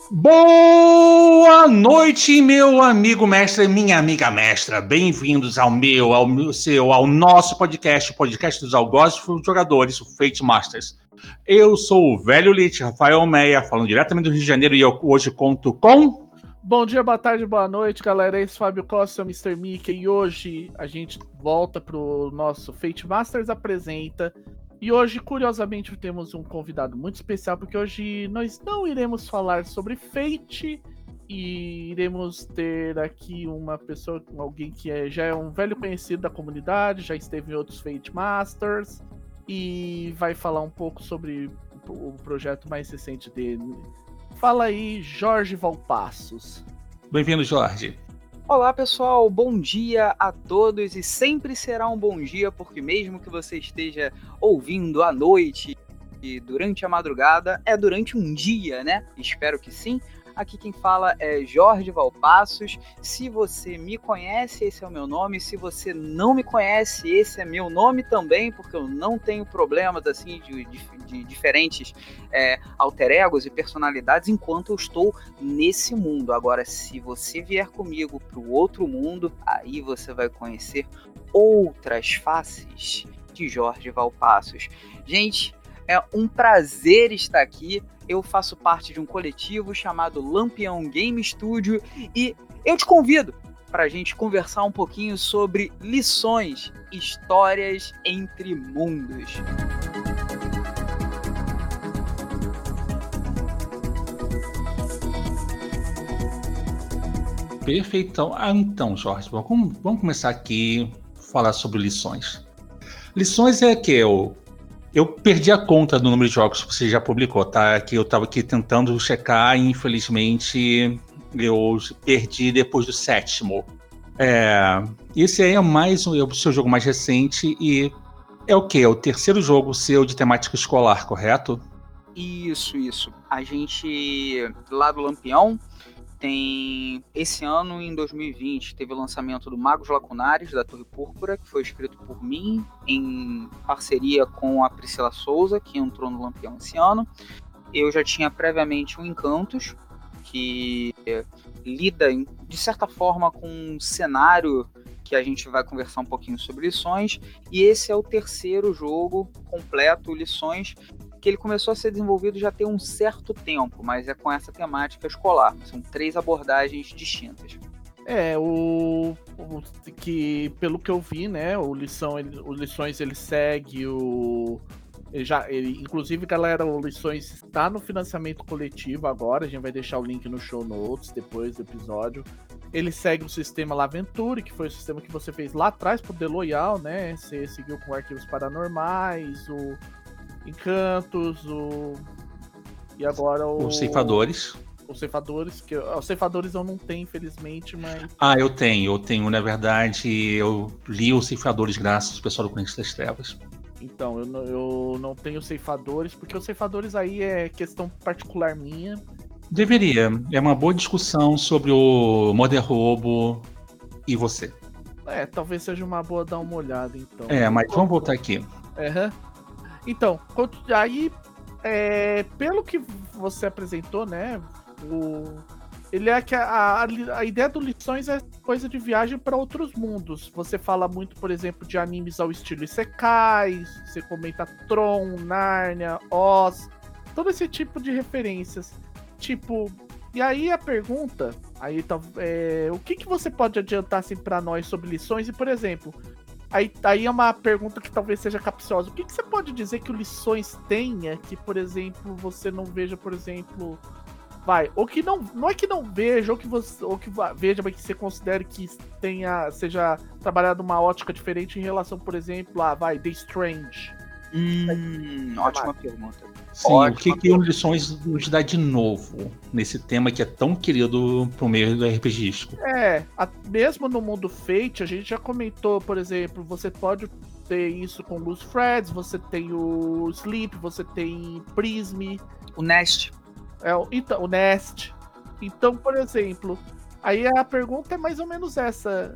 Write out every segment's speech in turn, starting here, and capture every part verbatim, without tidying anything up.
Boa noite, meu amigo mestre e minha amiga mestra. Bem-vindos ao meu, ao meu, seu, ao nosso podcast, o podcast dos algozes e jogadores, o Fate Masters. Eu sou o velho Lich, Rafael Meia, falando diretamente do Rio de Janeiro, e eu hoje conto com... Bom dia, boa tarde, boa noite, galera. Esse é Fábio Costa, o mister Mickey, e hoje a gente volta pro nosso Fate Masters Apresenta. E hoje, curiosamente, temos um convidado muito especial, porque hoje nós não iremos falar sobre Fate e iremos ter aqui uma pessoa, alguém que é, já é um velho conhecido da comunidade, já esteve em outros Fate Masters e vai falar um pouco sobre o projeto mais recente dele. Fala aí, Jorge Valpassos. Bem-vindo, Jorge. Olá pessoal, bom dia a todos e sempre será um bom dia, porque mesmo que você esteja ouvindo à noite e durante a madrugada, é durante um dia, né? Espero que sim. Aqui quem fala é Jorge Valpassos. Se você me conhece, esse é o meu nome. Se você não me conhece, esse é meu nome também, porque eu não tenho problemas assim de, de, de diferentes é, alter egos e personalidades enquanto eu estou nesse mundo. Agora, se você vier comigo para o outro mundo, aí você vai conhecer outras faces de Jorge Valpassos. Gente, é um prazer estar aqui. Eu faço parte de um coletivo chamado Lampião Game Studio e eu te convido para a gente conversar um pouquinho sobre lições, histórias entre mundos. Perfeito. Ah, então, Jorge, vamos, vamos começar aqui a falar sobre lições. Lições é que eu... Eu perdi a conta do número de jogos que você já publicou, tá? Que eu tava aqui tentando checar e infelizmente eu perdi depois do sétimo. É, esse aí é mais o, o seu jogo mais recente e é o quê? É o terceiro jogo seu de temática escolar, correto? Isso, isso. A gente, lá do Lampião, tem esse ano, em dois mil e vinte, teve o lançamento do Magos Lacunares, da Torre Púrpura, que foi escrito por mim, em parceria com a Priscila Souza, que entrou no Lampião esse ano. Eu já tinha previamente o Encantos, que lida, de certa forma, com um cenário que a gente vai conversar um pouquinho sobre lições, e esse é o terceiro jogo completo, Lições, que ele começou a ser desenvolvido já tem um certo tempo, mas é com essa temática escolar. São três abordagens distintas. É, o, o que pelo que eu vi, né, o Lição, ele, o Lições ele segue o ele já, ele, inclusive, galera, o Lições está no financiamento coletivo agora, a gente vai deixar o link no show notes depois do episódio. Ele segue o sistema Laventure, que foi o sistema que você fez lá atrás pro The Loyal, né? Você seguiu com arquivos paranormais, o Encantos, o... e agora o... Os Ceifadores. Os Ceifadores, que os Ceifadores eu não tenho, infelizmente, mas... Ah, eu tenho, eu tenho, na verdade, eu li os Ceifadores graças ao pessoal do Corinthians das Trevas. Então, eu não, eu não tenho Ceifadores, porque os Ceifadores aí é questão particular minha. Deveria, é uma boa discussão sobre o Modern Robo e você. É, talvez seja uma boa dar uma olhada, então. É, mas vamos voltar aqui. Uhum. Então, aí, é, pelo que você apresentou, né, o, ele é que a, a, a ideia do Lições é coisa de viagem para outros mundos. Você fala muito, por exemplo, de animes ao estilo Isekai, você comenta Tron, Nárnia, Oz, todo esse tipo de referências. Tipo, e aí a pergunta, aí tá, é, o que, que você pode adiantar assim, para nós sobre Lições e, por exemplo... Aí, aí é uma pergunta que talvez seja capciosa. O que, que você pode dizer que o Lições tenha que, por exemplo, você não veja, por exemplo... Vai, ou que não... Não é que não veja, ou que você ou que veja, mas que você considere que tenha, seja trabalhado uma ótica diferente em relação, por exemplo, a, vai, The Strange. Hum, ótima pergunta. Sim, ótima o que, que o Lições nos dá de novo nesse tema que é tão querido pro meio do RPGístico? É, a, mesmo no mundo Fate, a gente já comentou, por exemplo, você pode ter isso com Loose Threads, você tem o Sleep, você tem Prism. O Nest. É, então, o Nest. Então, por exemplo, aí a pergunta é mais ou menos essa.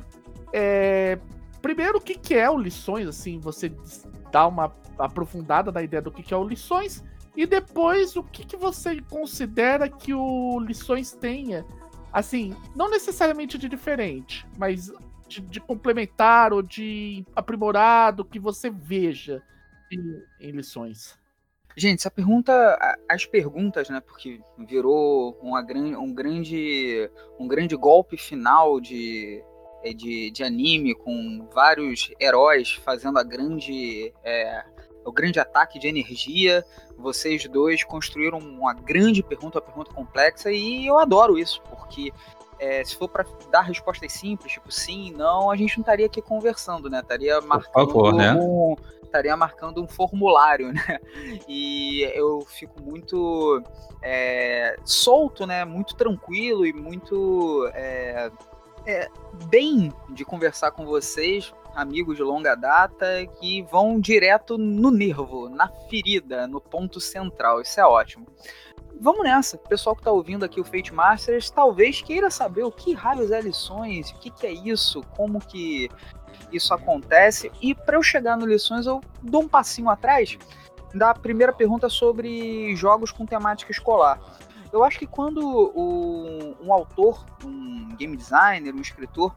É, primeiro, o que, que é o Lições, assim, você dá uma aprofundada na ideia do que, que é o Lições. E depois, o que, que você considera que o Lições tenha, assim, não necessariamente de diferente, mas de, de complementar ou de aprimorado que você veja em, em Lições? Gente, essa pergunta, as perguntas, né, porque virou uma gran, um, grande, um grande golpe final de, de, de anime, com vários heróis fazendo a grande, é, o grande ataque de energia. Vocês dois construíram uma grande pergunta, uma pergunta complexa, e eu adoro isso, porque é, se for para dar respostas simples, tipo sim, não, a gente não estaria aqui conversando, né? Estaria marcando Por favor, né? um, estaria marcando um formulário, né? E eu fico muito é, solto, né? Muito tranquilo e muito é, é, bem de conversar com vocês, amigos de longa data, que vão direto no nervo, na ferida, no ponto central. Isso é ótimo. Vamos nessa. O pessoal que está ouvindo aqui o Fate Masters talvez queira saber o que raios é Lições, o que, que é isso, como que isso acontece. E para eu chegar no Lições, eu dou um passinho atrás da primeira pergunta sobre jogos com temática escolar. Eu acho que quando o, um autor, um game designer, um escritor,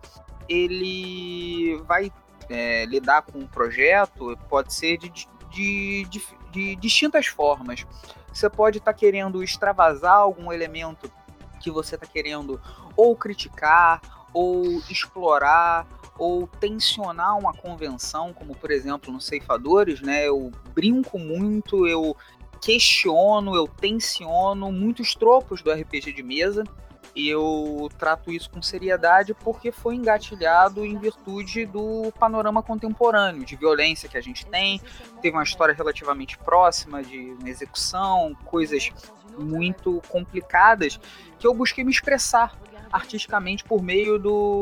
ele vai é, lidar com um projeto, pode ser de, de, de, de distintas formas. Você pode estar tá querendo extravasar algum elemento que você está querendo ou criticar, ou explorar, ou tensionar uma convenção, como por exemplo nos Ceifadores, né? Eu brinco muito, eu questiono, eu tensiono muitos tropos do R P G de mesa, e eu trato isso com seriedade porque foi engatilhado em virtude do panorama contemporâneo, de violência que a gente tem. Teve uma história relativamente próxima de uma execução, coisas muito complicadas, que eu busquei me expressar artisticamente por meio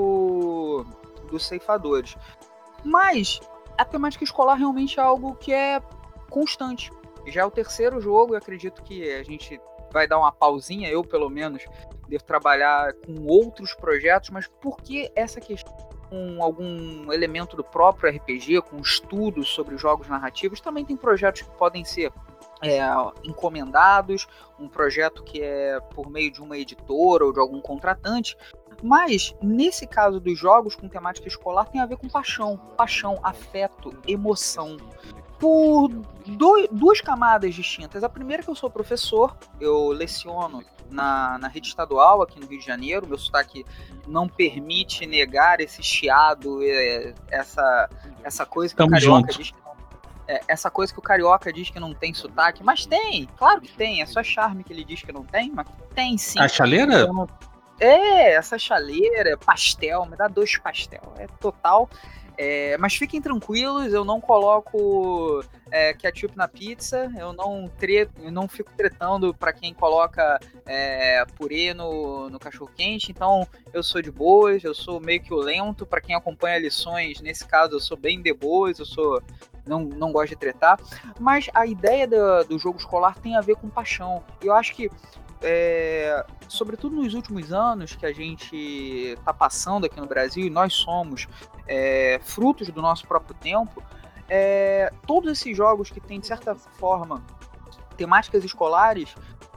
do, dos Ceifadores. Mas a temática escolar realmente é algo que é constante. Já é o terceiro jogo, eu acredito que a gente vai dar uma pausinha, eu pelo menos devo trabalhar com outros projetos, mas por que essa questão com algum elemento do próprio R P G, com estudos sobre jogos narrativos? Também tem projetos que podem ser é, encomendados, um projeto que é por meio de uma editora ou de algum contratante, mas nesse caso dos jogos com temática escolar tem a ver com paixão, paixão, afeto, emoção, por do, duas camadas distintas. A primeira é que eu sou professor, eu leciono na, na rede estadual aqui no Rio de Janeiro, meu sotaque não permite negar esse chiado, essa, essa coisa que Tamo o carioca junto. diz que não, é, essa coisa que o carioca diz que não tem sotaque, mas tem, claro que tem, é só charme que ele diz que não tem, mas tem sim. A chaleira? Então, é, essa chaleira, pastel, me dá dois pastel, é total. É, mas fiquem tranquilos, eu não coloco é, ketchup na pizza, eu não, tre- eu não fico tretando para quem coloca é, purê no, no cachorro-quente, então eu sou de boas, eu sou meio que o lento. Para quem acompanha Lições, nesse caso eu sou bem de boas, eu sou, não, não gosto de tretar, mas a ideia do, do jogo escolar tem a ver com paixão. Eu acho que É, sobretudo nos últimos anos que a gente está passando aqui no Brasil, e nós somos é, frutos do nosso próprio tempo, é, todos esses jogos que têm, de certa forma, temáticas escolares,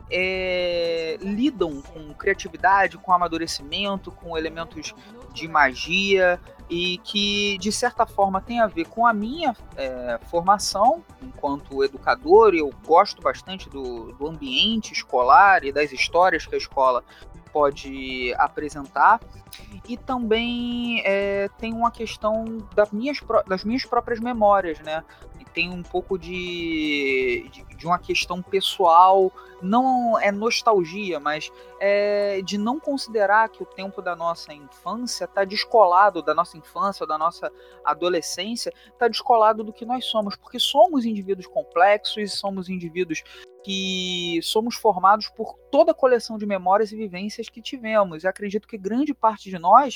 é, lidam com criatividade, com amadurecimento, com elementos de magia, e que, de certa forma, tem a ver com a minha é, formação enquanto educador. Eu gosto bastante do, do ambiente escolar e das histórias que a escola pode apresentar, e também é, tem uma questão das minhas, das minhas próprias memórias, né? E tem um pouco de, de, de uma questão pessoal, não é nostalgia, mas é de não considerar que o tempo da nossa infância está descolado, da nossa infância ou da nossa adolescência, está descolado do que nós somos, porque somos indivíduos complexos, somos indivíduos que somos formados por toda a coleção de memórias e vivências que tivemos. Eu acredito que grande parte de nós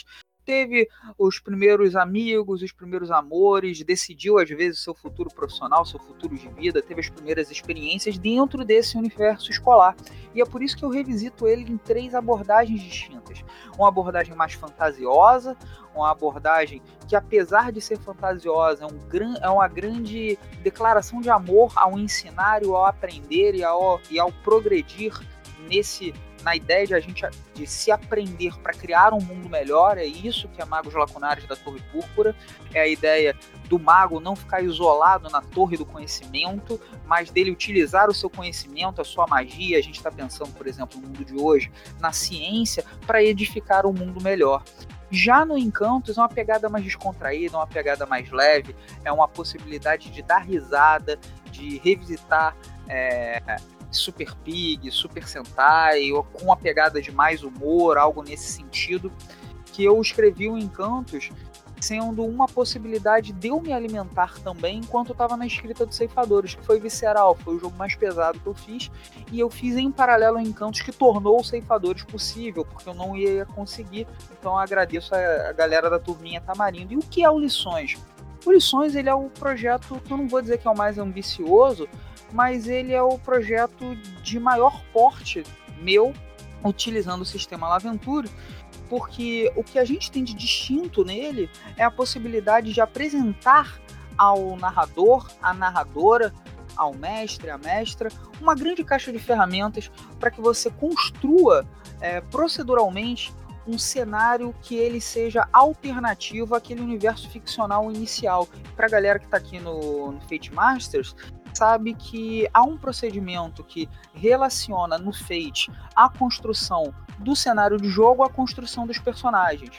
teve os primeiros amigos, os primeiros amores, decidiu às vezes o seu futuro profissional, seu futuro de vida, teve as primeiras experiências dentro desse universo escolar. E é por isso que eu revisito ele em três abordagens distintas. Uma abordagem mais fantasiosa, uma abordagem que, apesar de ser fantasiosa, é, um gran, é uma grande declaração de amor ao ensinar, ao aprender e ao, e ao progredir nesse... na ideia de a gente de se aprender para criar um mundo melhor. É isso que é Magos Lacunares da Torre Púrpura, é a ideia do mago não ficar isolado na torre do conhecimento, mas dele utilizar o seu conhecimento, a sua magia. A gente está pensando, por exemplo, no mundo de hoje, na ciência, para edificar um mundo melhor. Já no Encantos é uma pegada mais descontraída, uma pegada mais leve, é uma possibilidade de dar risada, de revisitar é, Super Pig, Super Sentai, ou com uma pegada de mais humor, algo nesse sentido, que eu escrevi o Encantos sendo uma possibilidade de eu me alimentar também enquanto eu estava na escrita dos Ceifadores, que foi visceral, foi o jogo mais pesado que eu fiz, e eu fiz em paralelo a Encantos, que tornou os Ceifadores possível, porque eu não ia conseguir. Então eu agradeço a, a galera da turminha Tamarindo. E o que é o Lições? O Lições, ele é o projeto que eu não vou dizer que é o mais ambicioso, mas ele é o projeto de maior porte meu, utilizando o sistema Laventure, porque o que a gente tem de distinto nele é a possibilidade de apresentar ao narrador, à narradora, ao mestre, à mestra, uma grande caixa de ferramentas para que você construa é, proceduralmente um cenário que ele seja alternativo àquele universo ficcional inicial. Para a galera que está aqui no, no Fate Masters, sabe que há um procedimento que relaciona no Fate a construção do cenário de jogo à construção dos personagens.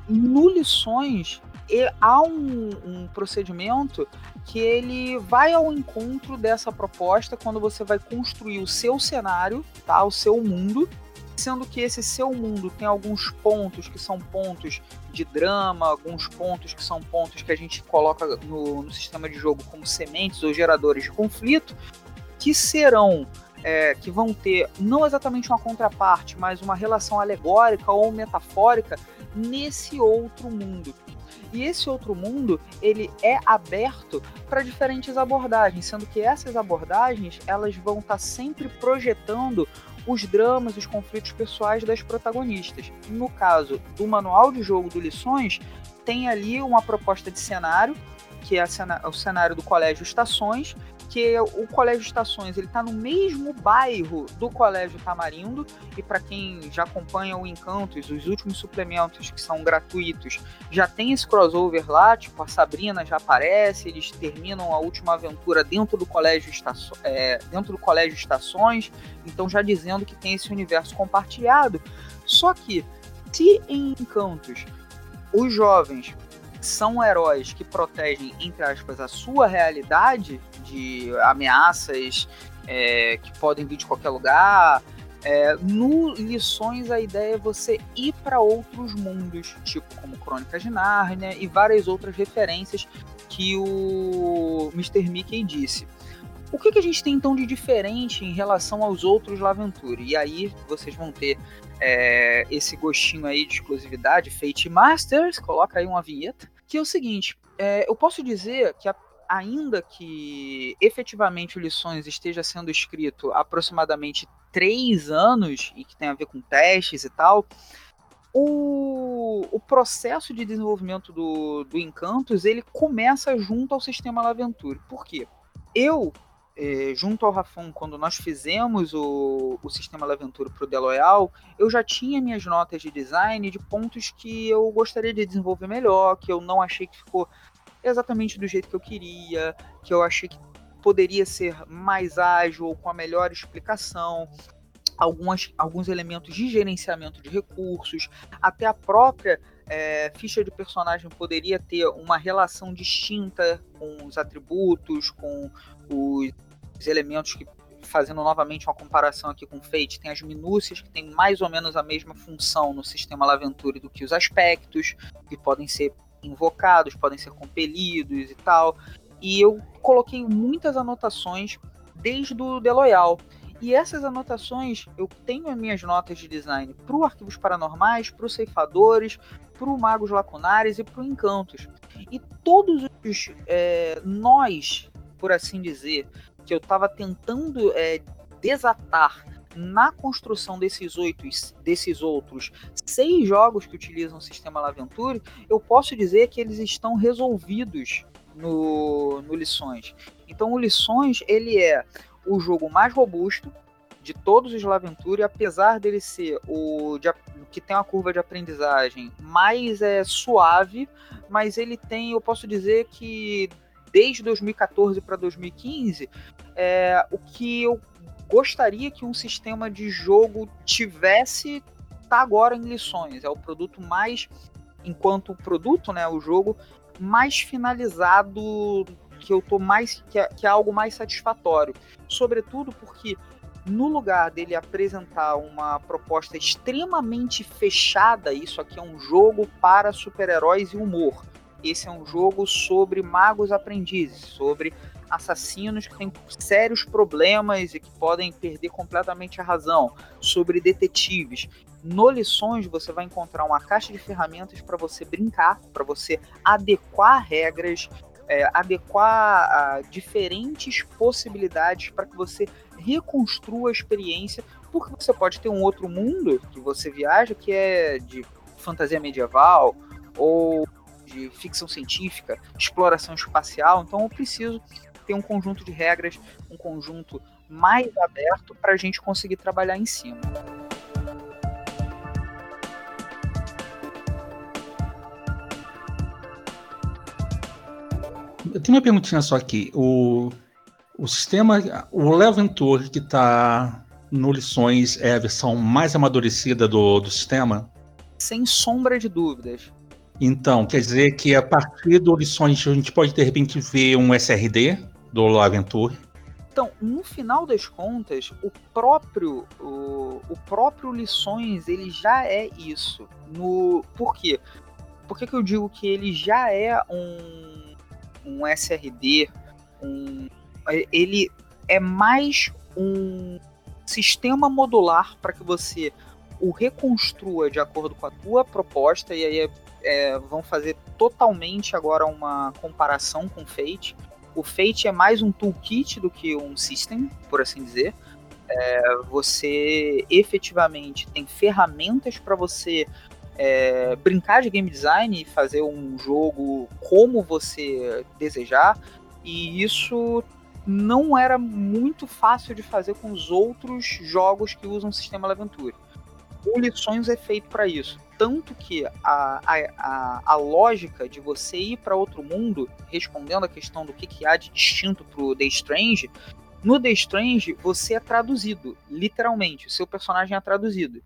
No Lições, há um, um procedimento que ele vai ao encontro dessa proposta quando você vai construir o seu cenário, tá? O seu mundo, sendo que esse seu mundo tem alguns pontos que são pontos de drama, alguns pontos que são pontos que a gente coloca no, no sistema de jogo como sementes ou geradores de conflito, que serão, é, que vão ter não exatamente uma contraparte, mas uma relação alegórica ou metafórica nesse outro mundo. E esse outro mundo, ele é aberto para diferentes abordagens, sendo que essas abordagens, elas vão estar sempre projetando os dramas, os conflitos pessoais das protagonistas. No caso do manual de jogo do Lições, tem ali uma proposta de cenário, que é o cenário do Colégio Estações, que o Colégio Estações ele está no mesmo bairro do Colégio Tamarindo, e para quem já acompanha o Encantos, os últimos suplementos que são gratuitos, já tem esse crossover lá, tipo a Sabrina já aparece, eles terminam a última aventura dentro do Colégio, Estaço, é, dentro do Colégio Estações, então já dizendo que tem esse universo compartilhado. Só que, se em Encantos os jovens são heróis que protegem, entre aspas, a sua realidade de ameaças é, que podem vir de qualquer lugar, é, no Lições a ideia é você ir para outros mundos, tipo como Crônicas de Nárnia e várias outras referências que o mister Mickey disse. O que, que a gente tem então de diferente em relação aos outros Laventure? E aí vocês vão ter é, esse gostinho aí de exclusividade, Fate Masters, coloca aí uma vinheta, que é o seguinte, é, eu posso dizer que a, ainda que efetivamente o Lições esteja sendo escrito há aproximadamente três anos, e que tem a ver com testes e tal, o, o processo de desenvolvimento do, do Encantos, ele começa junto ao sistema Laventure. Por quê? Eu, eh, junto ao Rafon, quando nós fizemos o, o sistema Laventure para o The Loyal, eu já tinha minhas notas de design de pontos que eu gostaria de desenvolver melhor, que eu não achei que ficou exatamente do jeito que eu queria, que eu achei que poderia ser mais ágil, com a melhor explicação, algumas, alguns elementos de gerenciamento de recursos, até a própria é, ficha de personagem poderia ter uma relação distinta com os atributos, com os elementos que, fazendo novamente uma comparação aqui com o Fate, tem as minúcias que tem mais ou menos a mesma função no sistema Laventure do que os aspectos, que podem ser invocados, podem ser compelidos e tal. E eu coloquei muitas anotações desde o The Loyal. E essas anotações, eu tenho as minhas notas de design para o Arquivos Paranormais, para os Ceifadores, pro Magos Lacunares e pro Encantos. E todos os é, nós, por assim dizer, que eu tava tentando é, desatar na construção desses, oito, desses outros seis jogos que utilizam o sistema Laventure, eu posso dizer que eles estão resolvidos no, no Lições. Então o Lições, ele é o jogo mais robusto de todos os Laventure, apesar dele ser o de, que tem uma curva de aprendizagem mais é, suave, mas ele tem, eu posso dizer que desde dois mil e catorze para dois mil e quinze, é, o que eu gostaria que um sistema de jogo tivesse, tá agora em Lições. É o produto mais, enquanto produto, né, o jogo mais finalizado, que eu tô mais, que é, que é algo mais satisfatório. Sobretudo porque no lugar dele apresentar uma proposta extremamente fechada, isso aqui é um jogo para super-heróis e humor. Esse é um jogo sobre magos aprendizes, sobre assassinos que têm sérios problemas e que podem perder completamente a razão, sobre detetives. No Lições você vai encontrar uma caixa de ferramentas para você brincar, para você adequar regras, é, adequar a diferentes possibilidades para que você reconstrua a experiência, porque você pode ter um outro mundo que você viaja que é de fantasia medieval ou de ficção científica, exploração espacial, então eu preciso ter um conjunto de regras, um conjunto mais aberto para a gente conseguir trabalhar em cima. Eu tenho uma perguntinha só aqui. O, o sistema, o Laventure que está no Lições é a versão mais amadurecida do, do sistema? Sem sombra de dúvidas. Então, quer dizer que a partir do Lições a gente pode de repente ver um S R D do Laventure? Então, no final das contas, o próprio, o, o próprio Lições ele já é isso. No, por quê? Por que, que eu digo que ele já é um, um S R D? Um, ele é mais um sistema modular para que você o reconstrua de acordo com a tua proposta, e aí é, é, vão fazer totalmente agora uma comparação com o Fate. O Fate é mais um toolkit do que um system, por assim dizer. É, você efetivamente tem ferramentas para você é, brincar de game design e fazer um jogo como você desejar, e isso não era muito fácil de fazer com os outros jogos que usam o sistema Laventure. O Lições é feito para isso. Tanto que a, a, a, a lógica de você ir para outro mundo, respondendo a questão do que, que há de distinto para o The Strange, no The Strange você é traduzido, literalmente, o seu personagem é traduzido.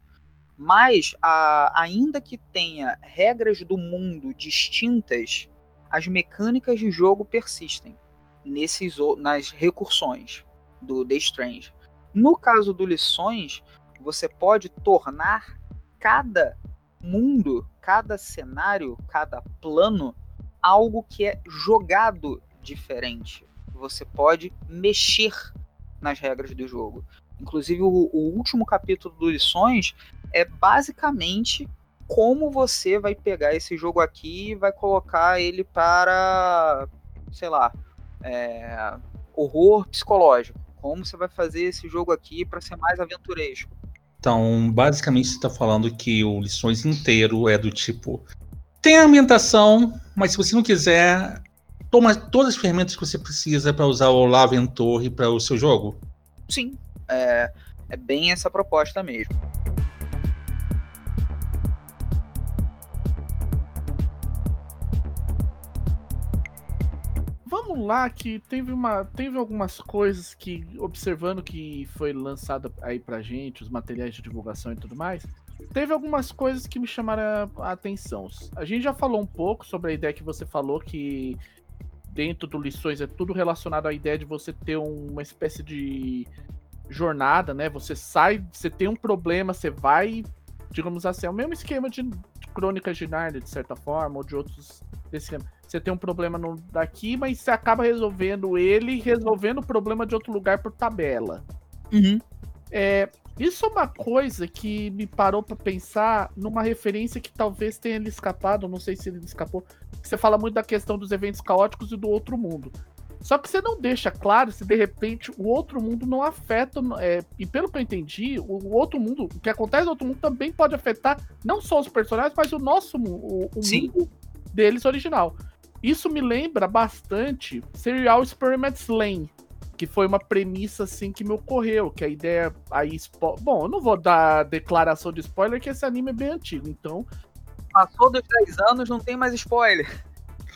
Mas, a, ainda que tenha regras do mundo distintas, as mecânicas de jogo persistem nesses, nas recursões do The Strange. No caso do Lições, você pode tornar cada mundo, cada cenário, cada plano, algo que é jogado diferente. Você pode mexer nas regras do jogo. Inclusive, o, o último capítulo do Lições é basicamente como você vai pegar esse jogo aqui e vai colocar ele para, sei lá, é, horror psicológico. Como você vai fazer esse jogo aqui para ser mais aventuresco. Então, basicamente, você está falando que o Lições inteiro é do tipo... Tem a ambientação, mas se você não quiser, toma todas as ferramentas que você precisa para usar o Laventure para o seu jogo? Sim, é, é bem essa proposta mesmo. Vamos lá, que teve, uma, teve algumas coisas que, observando que foi lançado aí pra gente, os materiais de divulgação e tudo mais, teve algumas coisas que me chamaram a atenção. A gente já falou um pouco sobre a ideia que você falou, que dentro do Lições é tudo relacionado à ideia de você ter uma espécie de jornada, né? Você sai, você tem um problema, você vai, digamos assim, é o mesmo esquema de Crônicas de Nárnia, de certa forma, ou de outros desse esquema. Você tem um problema no, daqui, mas você acaba resolvendo ele, resolvendo o problema de outro lugar por tabela. Uhum. É, Isso é uma coisa que me parou pra pensar numa referência que talvez tenha lhe escapado, não sei se ele escapou. Você fala muito da questão dos eventos caóticos e do outro mundo. Só que você não deixa claro se de repente o outro mundo não afeta. É, e pelo que eu entendi, o, o outro mundo, o que acontece no outro mundo também pode afetar não só os personagens, mas o nosso o, o mundo deles original. Isso me lembra bastante Serial Experiments Lain, que foi uma premissa assim que me ocorreu, que a ideia aí... Spo... Bom, eu não vou dar declaração de spoiler, que esse anime é bem antigo, então... Passou dos dez anos, não tem mais spoiler.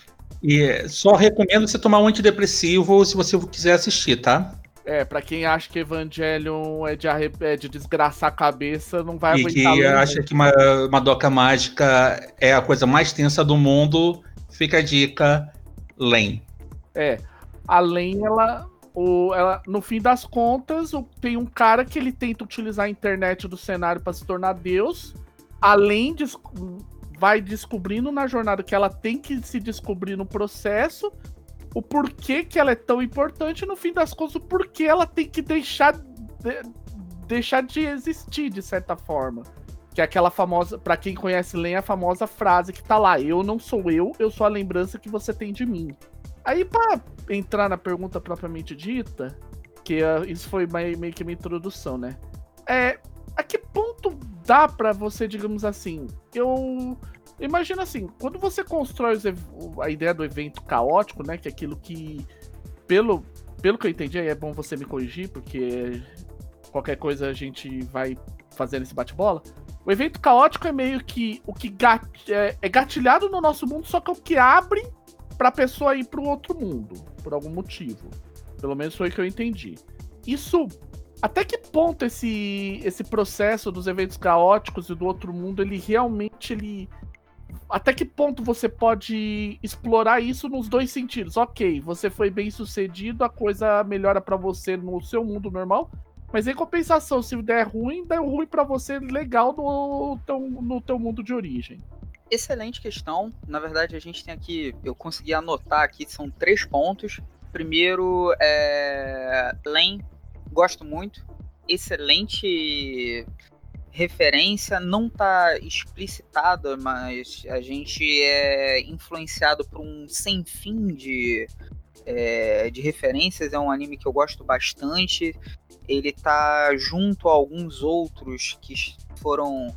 E só recomendo você tomar um antidepressivo se você quiser assistir, tá? É, pra quem acha que Evangelion é de, arre... é de desgraçar a cabeça, não vai e aguentar. E que acha que uma Madoka Mágica é a coisa mais tensa do mundo, fica a dica, Lain. É, a Lain, ela... O, ela, no fim das contas, o, tem um cara que ele tenta utilizar a internet do cenário para se tornar Deus, além de vai descobrindo na jornada que ela tem que se descobrir no processo, o porquê que ela é tão importante, no fim das contas, o porquê ela tem que deixar de, deixar de existir, de certa forma. Que é aquela famosa, para quem conhece Lain, a famosa frase que tá lá: eu não sou eu, eu sou a lembrança que você tem de mim. Aí, pra entrar na pergunta propriamente dita, que uh, isso foi meio que uma introdução, né? É, a que ponto dá pra você, digamos assim, eu imagino assim, quando você constrói a ideia do evento caótico, né, que é aquilo que, pelo, pelo que eu entendi, aí é bom você me corrigir, porque qualquer coisa a gente vai fazendo esse bate-bola. O evento caótico é meio que o que gat, é, é gatilhado no nosso mundo, só que é o que abre pra pessoa ir pro outro mundo, por algum motivo. Pelo menos foi o que eu entendi. Isso, até que ponto esse, esse processo dos eventos caóticos e do outro mundo, ele realmente, ele... Até que ponto você pode explorar isso nos dois sentidos? Ok, você foi bem sucedido, a coisa melhora pra você no seu mundo normal, mas em compensação, se der ruim, deu ruim pra você legal no teu, no teu mundo de origem. Excelente questão. Na verdade, a gente tem aqui, eu consegui anotar aqui, são três pontos. Primeiro, é... Lain, gosto muito. Excelente referência, não está explicitada, mas a gente é influenciado por um sem fim de, é, de referências. É um anime que eu gosto bastante. Ele tá junto a alguns outros que foram...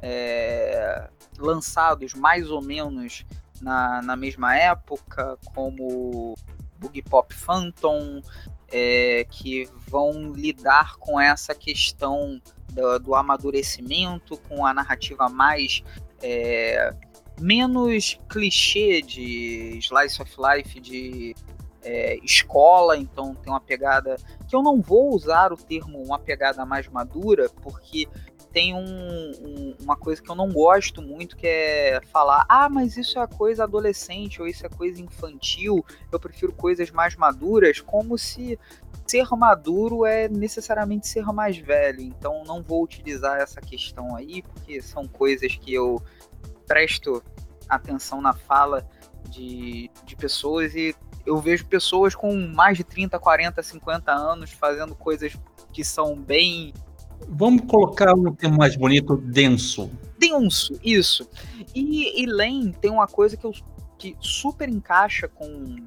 É, lançados mais ou menos na, na mesma época, como Boogie Pop Phantom, é, que vão lidar com essa questão do, do amadurecimento, com a narrativa mais é, menos clichê de slice of life, de é, escola. Então tem uma pegada que eu não vou usar o termo uma pegada mais madura, porque tem um, um, uma coisa que eu não gosto muito, que é falar, ah, mas isso é coisa adolescente, ou isso é coisa infantil, eu prefiro coisas mais maduras, como se ser maduro é necessariamente ser mais velho. Então não vou utilizar essa questão aí, porque são coisas que eu presto atenção na fala de, de pessoas, e eu vejo pessoas com mais de trinta, quarenta, cinquenta anos fazendo coisas que são bem... Vamos colocar um termo mais bonito, denso. Denso, isso. E, e Lain tem uma coisa que, eu, que super encaixa com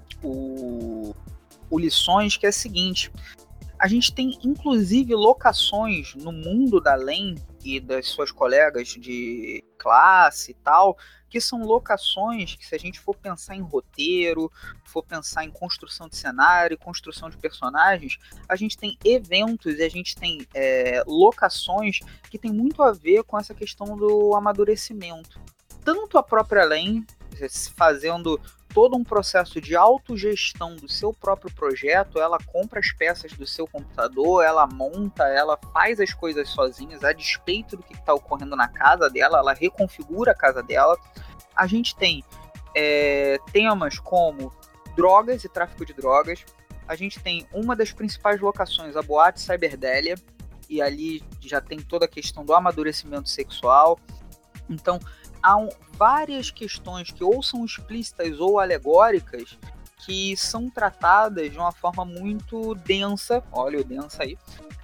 o, o Lições, que é a seguinte: a gente tem inclusive locações no mundo da Lain e das suas colegas de classe e tal, que são locações que, se a gente for pensar em roteiro, for pensar em construção de cenário, construção de personagens, a gente tem eventos e a gente tem é, locações que tem muito a ver com essa questão do amadurecimento. Tanto a própria Lain, fazendo todo um processo de autogestão do seu próprio projeto, ela compra as peças do seu computador, ela monta, ela faz as coisas sozinha, a despeito do que está ocorrendo na casa dela, ela reconfigura a casa dela. A gente tem é, temas como drogas e tráfico de drogas. A gente tem uma das principais locações, a boate Cyberdélia, e ali já tem toda a questão do amadurecimento sexual. Então, há um, várias questões que ou são explícitas ou alegóricas que são tratadas de uma forma muito densa, olha o densa aí,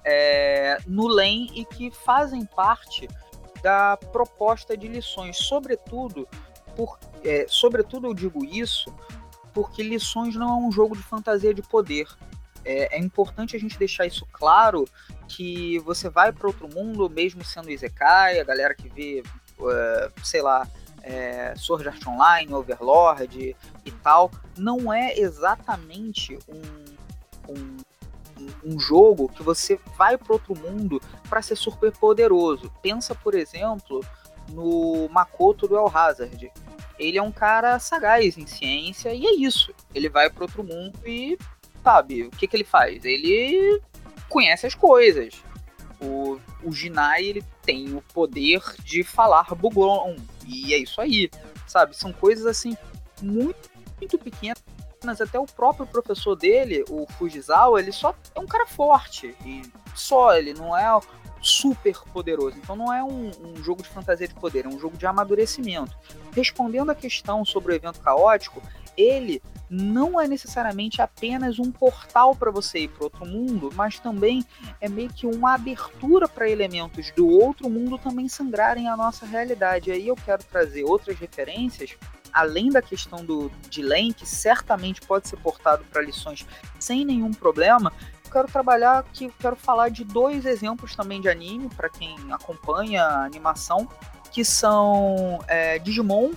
é, no L E M e que fazem parte da proposta de lições, sobretudo, por, é, sobretudo eu digo isso, porque lições não é um jogo de fantasia de poder. É, é importante a gente deixar isso claro, que você vai para outro mundo, mesmo sendo Isekai, a galera que vê, uh, sei lá, é, Sword Art Online, Overlord e tal, não é exatamente um, um, um jogo que você vai para outro mundo para ser super poderoso. Pensa, por exemplo, no Makoto do El Hazard. Ele é um cara sagaz em ciência e é isso. Ele vai para outro mundo e, sabe, o que, que ele faz? Ele conhece as coisas. O, o Jinai, ele tem o poder de falar Buglon. E é isso aí, sabe? São coisas, assim, muito, muito pequenas. Até o próprio professor dele, o Fujisawa, ele só é um cara forte. E só, ele não é super poderoso. Então não é um, um jogo de fantasia de poder, é um jogo de amadurecimento. Respondendo a questão sobre o evento caótico, ele não é necessariamente apenas um portal para você ir para outro mundo, mas também é meio que uma abertura para elementos do outro mundo também sangrarem a nossa realidade. E aí eu quero trazer outras referências, além da questão do de L E M, que certamente pode ser portado para lições sem nenhum problema. Eu quero trabalhar aqui, quero falar de dois exemplos também de anime, para quem acompanha a animação, que são é, Digimon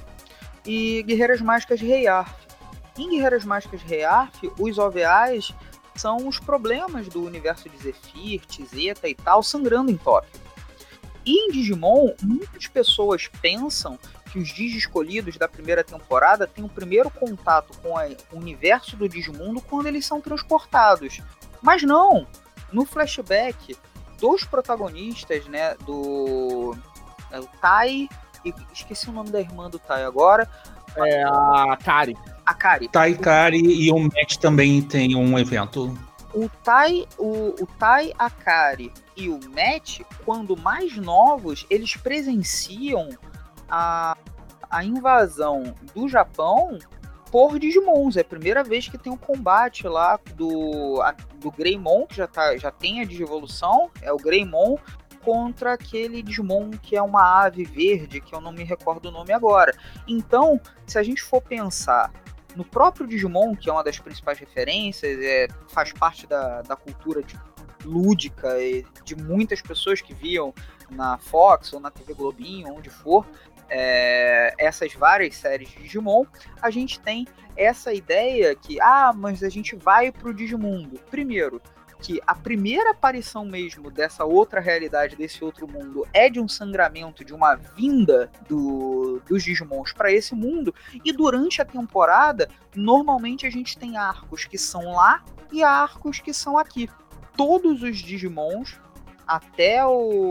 e Guerreiras Mágicas de Rei Arf. Em Guerreiras Mágicas de Rei Arf, os O V As são os problemas do universo de Zephyr, Zeta e tal, sangrando em Tóquio. E em Digimon, muitas pessoas pensam que os Digi escolhidos da primeira temporada têm o primeiro contato com a, o universo do Digimundo quando eles são transportados. Mas não! No flashback dos protagonistas, né, do é, o Tai, e esqueci o nome da irmã do Tai agora. É a Kari. A Kari. Tai, Kari e o Matt também tem um evento. O Tai, o, o Tai, a Kari e o Matt, quando mais novos, eles presenciam a, a invasão do Japão por Digimons. É a primeira vez que tem um combate lá do, a, do Greymon, que já, tá, já tem a Digivolução, é o Greymon, contra aquele Digimon que é uma ave verde, que eu não me recordo o nome agora. Então, se a gente for pensar no próprio Digimon, que é uma das principais referências, é, faz parte da, da cultura de, lúdica de muitas pessoas que viam na Fox ou na T V Globinho, onde for, é, essas várias séries de Digimon, a gente tem essa ideia que, ah, mas a gente vai pro Digimundo. Primeiro, que a primeira aparição mesmo dessa outra realidade, desse outro mundo, é de um sangramento, de uma vinda do, dos Digimons para esse mundo, e durante a temporada, normalmente a gente tem arcos que são lá e arcos que são aqui. Todos os Digimons, até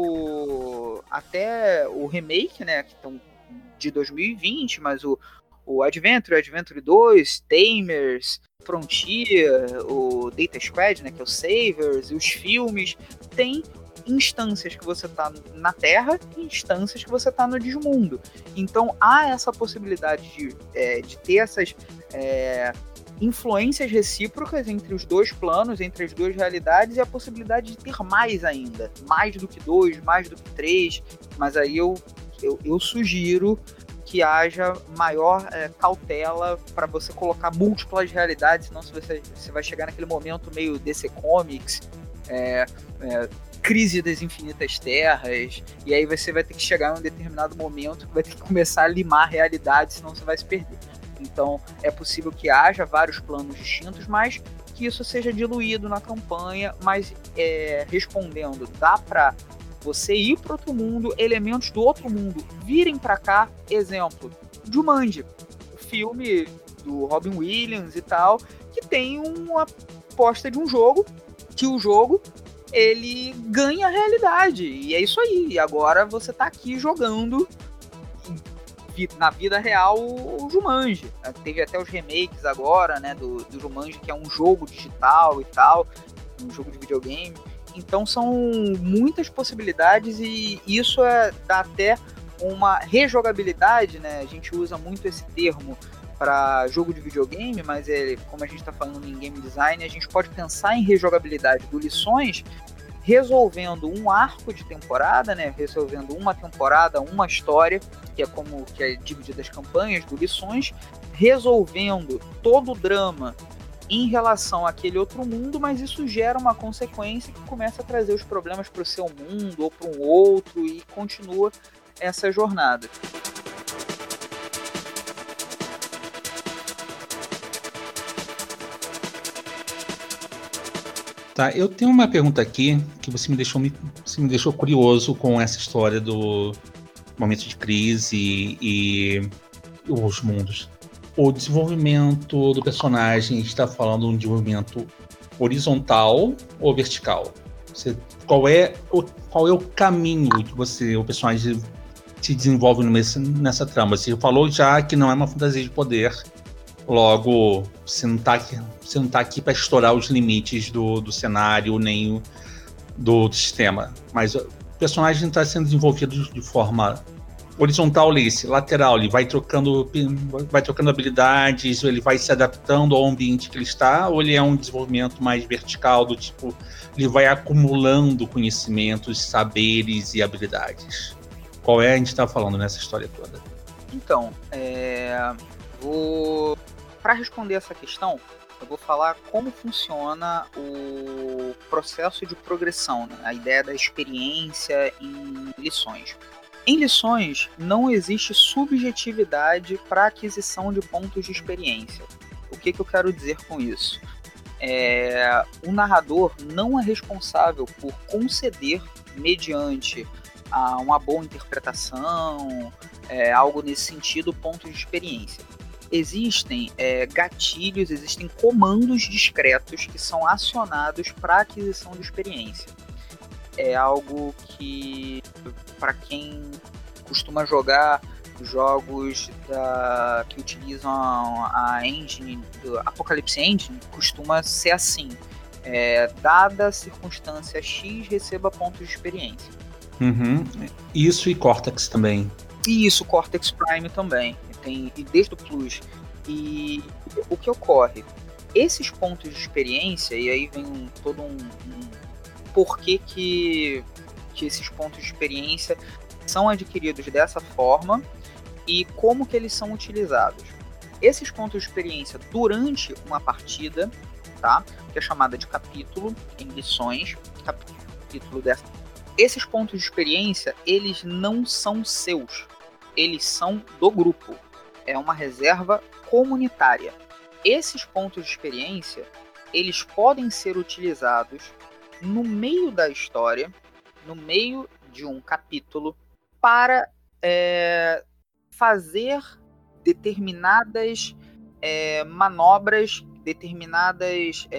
o até o remake, né, que estão de dois mil e vinte, mas o, o Adventure, Adventure dois, Tamers, Frontier, o Data Squad, né, que é o Savers, e os filmes, tem instâncias que você tá na Terra e instâncias que você tá no Digimundo. Então há essa possibilidade de, é, de ter essas é, influências recíprocas entre os dois planos, entre as duas realidades, e a possibilidade de ter mais ainda, mais do que dois, mais do que três, mas aí eu, eu, eu sugiro que haja maior é, cautela para você colocar múltiplas realidades, senão você, você vai chegar naquele momento meio D C Comics, é, é, crise das infinitas terras, e aí você vai ter que chegar em um determinado momento que vai ter que começar a limar a realidade, senão você vai se perder. Então é possível que haja vários planos distintos, mas que isso seja diluído na campanha, mas é, respondendo, dá para você ir para outro mundo, elementos do outro mundo virem para cá. Exemplo, Jumanji, o filme do Robin Williams e tal, que tem uma aposta de um jogo, que o jogo ele ganha a realidade, e é isso aí, e agora você tá aqui jogando na vida real o Jumanji. Teve até os remakes agora, né, do, do Jumanji, que é um jogo digital e tal, um jogo de videogame. Então são muitas possibilidades, e isso é, dá até uma rejogabilidade, né? A gente usa muito esse termo para jogo de videogame, mas é, como a gente está falando em game design, a gente pode pensar em rejogabilidade do Lições resolvendo um arco de temporada, né? Resolvendo uma temporada, uma história, que é como que é dividida as campanhas do Lições, resolvendo todo o drama em relação àquele outro mundo, mas isso gera uma consequência que começa a trazer os problemas para o seu mundo ou para um outro e continua essa jornada. Tá, eu tenho uma pergunta aqui que você me deixou, me, você me deixou curioso com essa história do momento de crise e, e os mundos. O desenvolvimento do personagem está falando de um desenvolvimento horizontal ou vertical? Você, qual, é o, qual é o caminho que você, o personagem se desenvolve nessa, nessa trama? Você falou já que não é uma fantasia de poder. Logo, você não está aqui, você não tá aqui para estourar os limites do, do cenário nem do, do sistema. Mas o personagem está sendo desenvolvido de forma horizontal, lateral. Ele vai trocando, vai trocando habilidades, ele vai se adaptando ao ambiente que ele está, ou ele é um desenvolvimento mais vertical, do tipo, ele vai acumulando conhecimentos, saberes e habilidades? Qual é a gente está falando nessa história toda? Então, é... vou... para responder essa questão, eu vou falar como funciona o processo de progressão, né? A ideia da experiência em lições. Em lições, não existe subjetividade para aquisição de pontos de experiência. O que, que eu quero dizer com isso? É... O narrador não é responsável por conceder, mediante a uma boa interpretação, é, algo nesse sentido, pontos de experiência. Existem é, gatilhos, existem comandos discretos que são acionados para aquisição de experiência. É algo que, para quem costuma jogar jogos da, que utilizam a engine, do Apocalypse Engine, costuma ser assim. É, dada a circunstância X, receba pontos de experiência. Uhum. Isso e Cortex também. E isso, Cortex Prime também. Tem, e desde o Plus. E o que ocorre? Esses pontos de experiência, e aí vem um, todo um, um porquê que, que esses pontos de experiência são adquiridos dessa forma e como que eles são utilizados. Esses pontos de experiência durante uma partida, tá? Que é chamada de capítulo, em lições, capítulo dessa. Esses pontos de experiência, eles não são seus, eles são do grupo. É uma reserva comunitária. Esses pontos de experiência, eles podem ser utilizados no meio da história, no meio de um capítulo, para é, fazer determinadas é, manobras, determinadas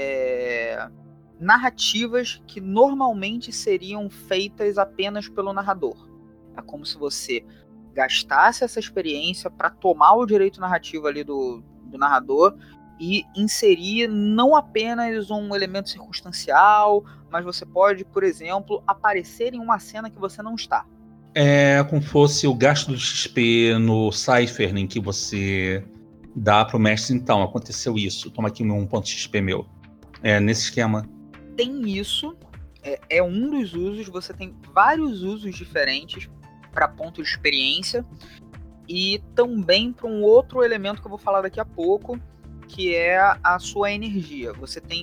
é, narrativas que normalmente seriam feitas apenas pelo narrador. É como se você gastasse essa experiência para tomar o direito narrativo ali do, do narrador e inserir não apenas um elemento circunstancial, mas você pode, por exemplo, aparecer em uma cena que você não está. É como se fosse o gasto do X P no Cypher, em que você dá para o mestre, então, aconteceu isso, toma aqui um ponto de X P meu. É nesse esquema. Tem isso, é, é um dos usos, você tem vários usos diferentes para ponto de experiência e também para um outro elemento que eu vou falar daqui a pouco, que é a sua energia. Você tem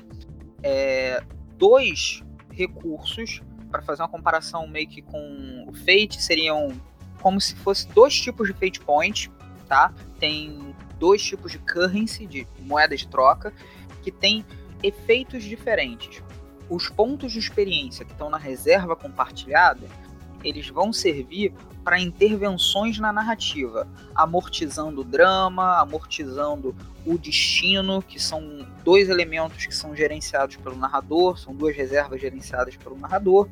é, dois recursos, para fazer uma comparação meio que com o Fate, seriam como se fosse dois tipos de Fate Point, tá? Tem dois tipos de currency, de moeda de troca, que tem efeitos diferentes. Os pontos de experiência que estão na reserva compartilhada, eles vão servir para intervenções na narrativa, amortizando o drama, amortizando o destino, que são dois elementos que são gerenciados pelo narrador, são duas reservas gerenciadas pelo narrador.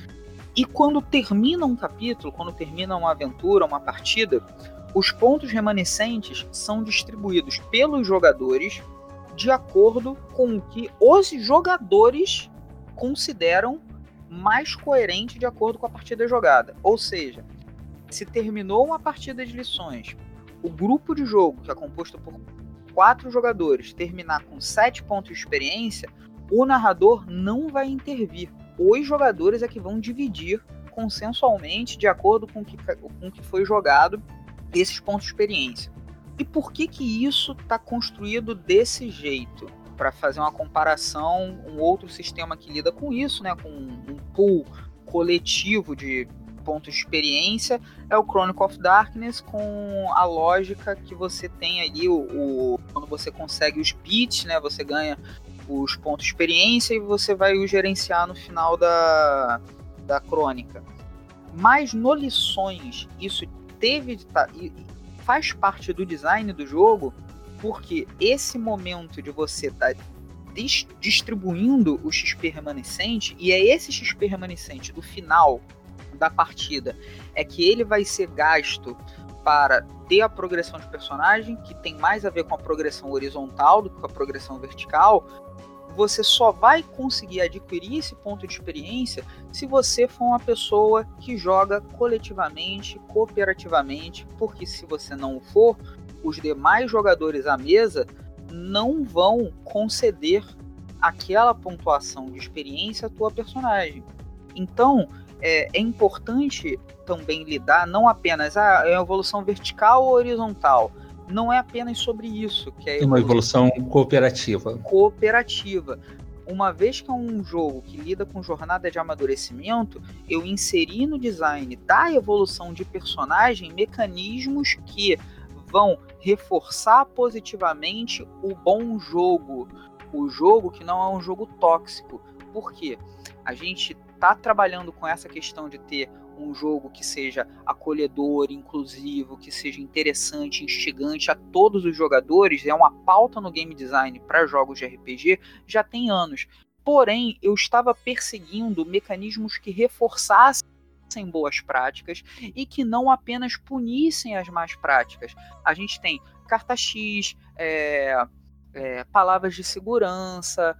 E quando termina um capítulo, quando termina uma aventura, uma partida, os pontos remanescentes são distribuídos pelos jogadores de acordo com o que os jogadores consideram mais coerente de acordo com a partida jogada. Ou seja, se terminou uma partida de lições, o grupo de jogo, que é composto por quatro jogadores terminar com sete pontos de experiência, o narrador não vai intervir. Os jogadores é que vão dividir consensualmente, de acordo com o que, com que foi jogado, esses pontos de experiência. E por que que isso está construído desse jeito? Para fazer uma comparação, um outro sistema que lida com isso, né, com um pool coletivo de pontos de experiência, é o Chronicle of Darkness, com a lógica que você tem ali, o, o, quando você consegue os bits, né, você ganha os pontos de experiência e você vai os gerenciar no final da, da crônica. Mas no Lições, isso teve tá, faz parte do design do jogo, porque esse momento de você estar tá dis- distribuindo o X P remanescente, e é esse X P remanescente do final da partida, é que ele vai ser gasto para ter a progressão de personagem, que tem mais a ver com a progressão horizontal do que com a progressão vertical. Você só vai conseguir adquirir esse ponto de experiência se você for uma pessoa que joga coletivamente, cooperativamente, porque se você não for, os demais jogadores à mesa não vão conceder aquela pontuação de experiência à tua personagem. Então, é, é importante também lidar não apenas a, a evolução vertical ou horizontal. Não é apenas sobre isso que é uma evolução cooperativa. Cooperativa. Uma vez que é um jogo que lida com jornada de amadurecimento, eu inseri no design da evolução de personagem mecanismos que vão reforçar positivamente o bom jogo. O jogo que não é um jogo tóxico. Por quê? A gente está trabalhando com essa questão de ter um jogo que seja acolhedor, inclusivo, que seja interessante, instigante a todos os jogadores. É uma pauta no game design para jogos de R P G já tem anos. Porém, eu estava perseguindo mecanismos que reforçassem boas práticas e que não apenas punissem as más práticas. A gente tem carta X, é, é, palavras de segurança,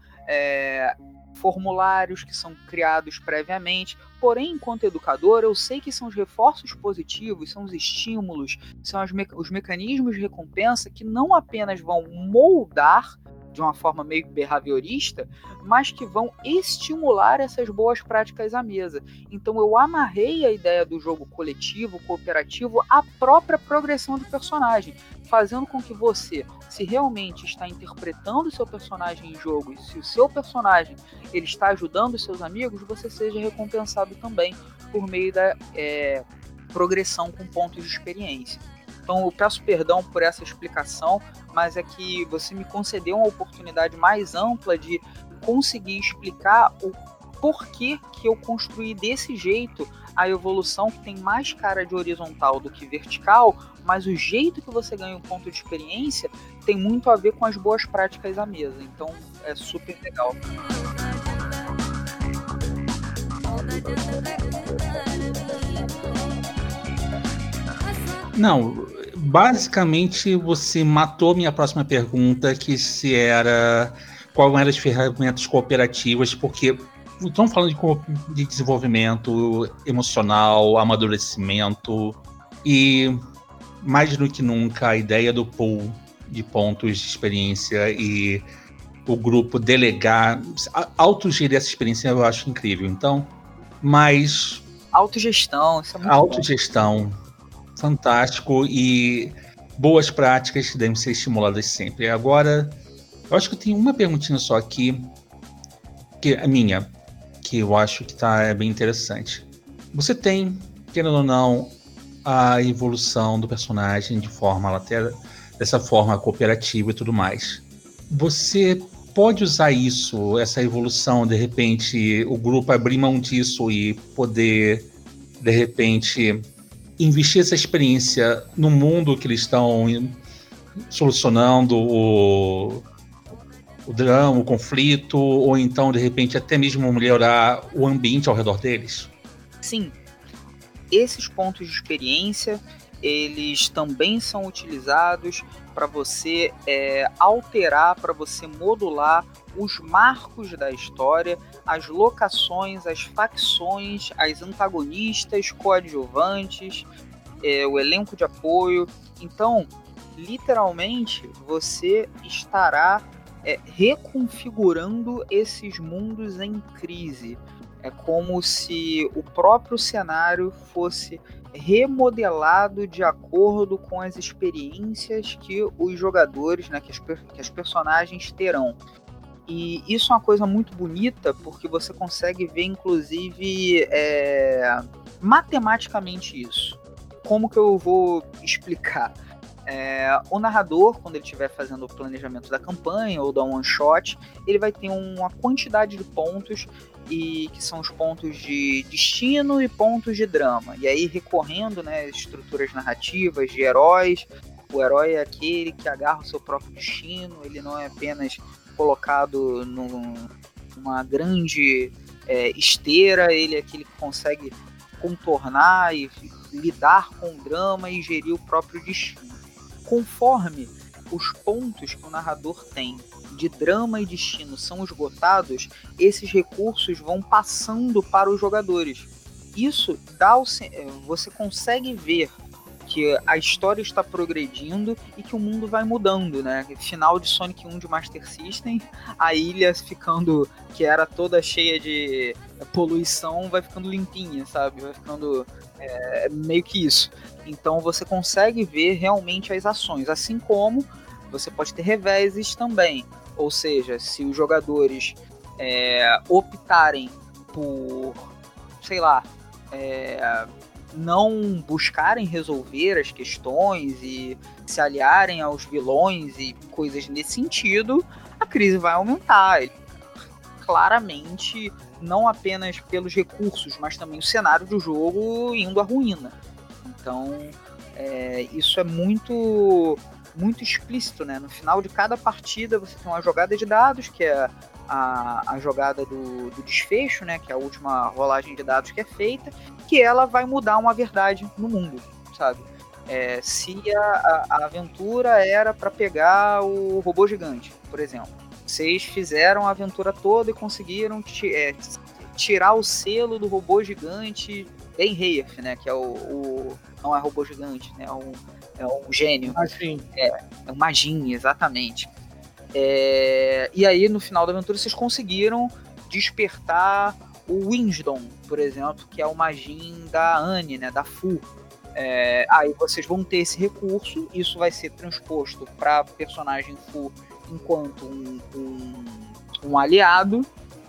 é, formulários que são criados previamente. Porém, enquanto educador, eu sei que são os reforços positivos, são os estímulos, são as me- os mecanismos de recompensa que não apenas vão moldar de uma forma meio behaviorista, mas que vão estimular essas boas práticas à mesa. Então eu amarrei a ideia do jogo coletivo, cooperativo, à própria progressão do personagem, fazendo com que você, se realmente está interpretando o seu personagem em jogo, e se o seu personagem ele está ajudando os seus amigos, você seja recompensado também por meio da é, progressão com pontos de experiência. Então eu peço perdão por essa explicação, mas é que você me concedeu uma oportunidade mais ampla de conseguir explicar o porquê que eu construí desse jeito a evolução, que tem mais cara de horizontal do que vertical, mas o jeito que você ganha um ponto de experiência tem muito a ver com as boas práticas à mesa. Então é super legal. Não, basicamente você matou minha próxima pergunta, que se era qual eram as ferramentas cooperativas, porque estamos falando de, de desenvolvimento emocional, amadurecimento, e mais do que nunca a ideia do pool de pontos de experiência e o grupo delegar, autogerir essa experiência eu acho incrível. Então, mas... Autogestão, isso é muito autogestão. Bom. Fantástico, e boas práticas devem ser estimuladas sempre. Agora, eu acho que eu tenho uma perguntinha só aqui, que é minha, que eu acho que tá, é bem interessante. Você tem, querendo ou não, a evolução do personagem de forma lateral, dessa forma cooperativa e tudo mais. Você pode usar isso, essa evolução, de repente, o grupo abrir mão disso e poder, de repente, investir essa experiência no mundo que eles estão solucionando o, o drama, o conflito, ou então, de repente, até mesmo melhorar o ambiente ao redor deles? Sim. Esses pontos de experiência, eles também são utilizados para você é, alterar, para você modular os marcos da história, as locações, as facções, as antagonistas, coadjuvantes, é, o elenco de apoio. Então, literalmente você estará é, reconfigurando esses mundos em crise. É como se o próprio cenário fosse remodelado de acordo com as experiências que os jogadores, né, que, as, que as personagens terão. E isso é uma coisa muito bonita, porque você consegue ver, inclusive, é, matematicamente isso. Como que eu vou explicar? É, o narrador, quando ele estiver fazendo o planejamento da campanha ou da one shot, ele vai ter uma quantidade de pontos, e que são os pontos de destino e pontos de drama. E aí, recorrendo, né, estruturas narrativas de heróis, o herói é aquele que agarra o seu próprio destino, ele não é apenas colocado num, numa grande é, esteira, ele é aquele que consegue contornar e lidar com o drama e gerir o próprio destino. Conforme os pontos que o narrador tem de drama e destino são esgotados, esses recursos vão passando para os jogadores. Isso dá o, você consegue ver que a história está progredindo e que o mundo vai mudando, né? Final de Sonic um de Master System, a ilha ficando, que era toda cheia de poluição, vai ficando limpinha, sabe? Vai ficando é, meio que isso. Então você consegue ver realmente as ações, assim como você pode ter reveses também. Ou seja, se os jogadores é, optarem por, sei lá, é, não buscarem resolver as questões e se aliarem aos vilões e coisas nesse sentido, a crise vai aumentar. Claramente, não apenas pelos recursos, mas também o cenário do jogo indo à ruína. Então, é, isso é muito, muito explícito, né? No final de cada partida, você tem uma jogada de dados, que é a, a jogada do, do desfecho, né? Que é a última rolagem de dados que é feita, que ela vai mudar uma verdade no mundo, sabe? É, se a, a aventura era para pegar o robô gigante, por exemplo, vocês fizeram a aventura toda e conseguiram t- é, tirar o selo do robô gigante Ben Reif, né? Que é o, o não é robô gigante, né? É um, é um gênio. Magin. É, é um Magin, exatamente. É, e aí, no final da aventura, vocês conseguiram despertar o Winston, por exemplo, que é o Magin da Anne, né? Da Fu. É, aí vocês vão ter esse recurso, isso vai ser transposto para personagem Fu enquanto um, um, um aliado,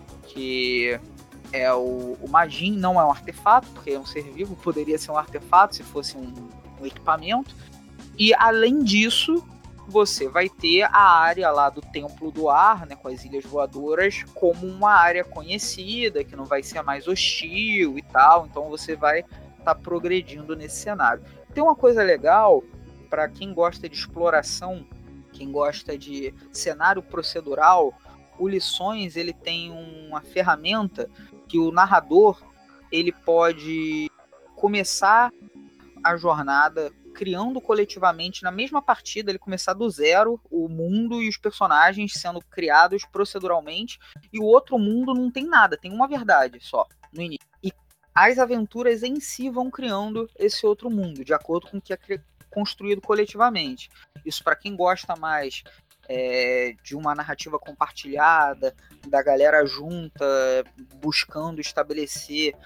que é o, o Magin, não é um artefato, porque é um ser vivo, poderia ser um artefato se fosse um, um equipamento. E além disso, você vai ter a área lá do Templo do Ar, né, com as Ilhas Voadoras, como uma área conhecida, que não vai ser mais hostil e tal, então você vai estar tá progredindo nesse cenário. Tem uma coisa legal, para quem gosta de exploração, quem gosta de cenário procedural, o Lições ele tem uma ferramenta que o narrador ele pode começar a jornada criando coletivamente na mesma partida, ele começar do zero, o mundo e os personagens sendo criados proceduralmente, e o outro mundo não tem nada, tem uma verdade só no início. E as aventuras em si vão criando esse outro mundo, de acordo com o que é construído coletivamente. Isso para quem gosta mais é, de uma narrativa compartilhada, da galera junta, buscando estabelecer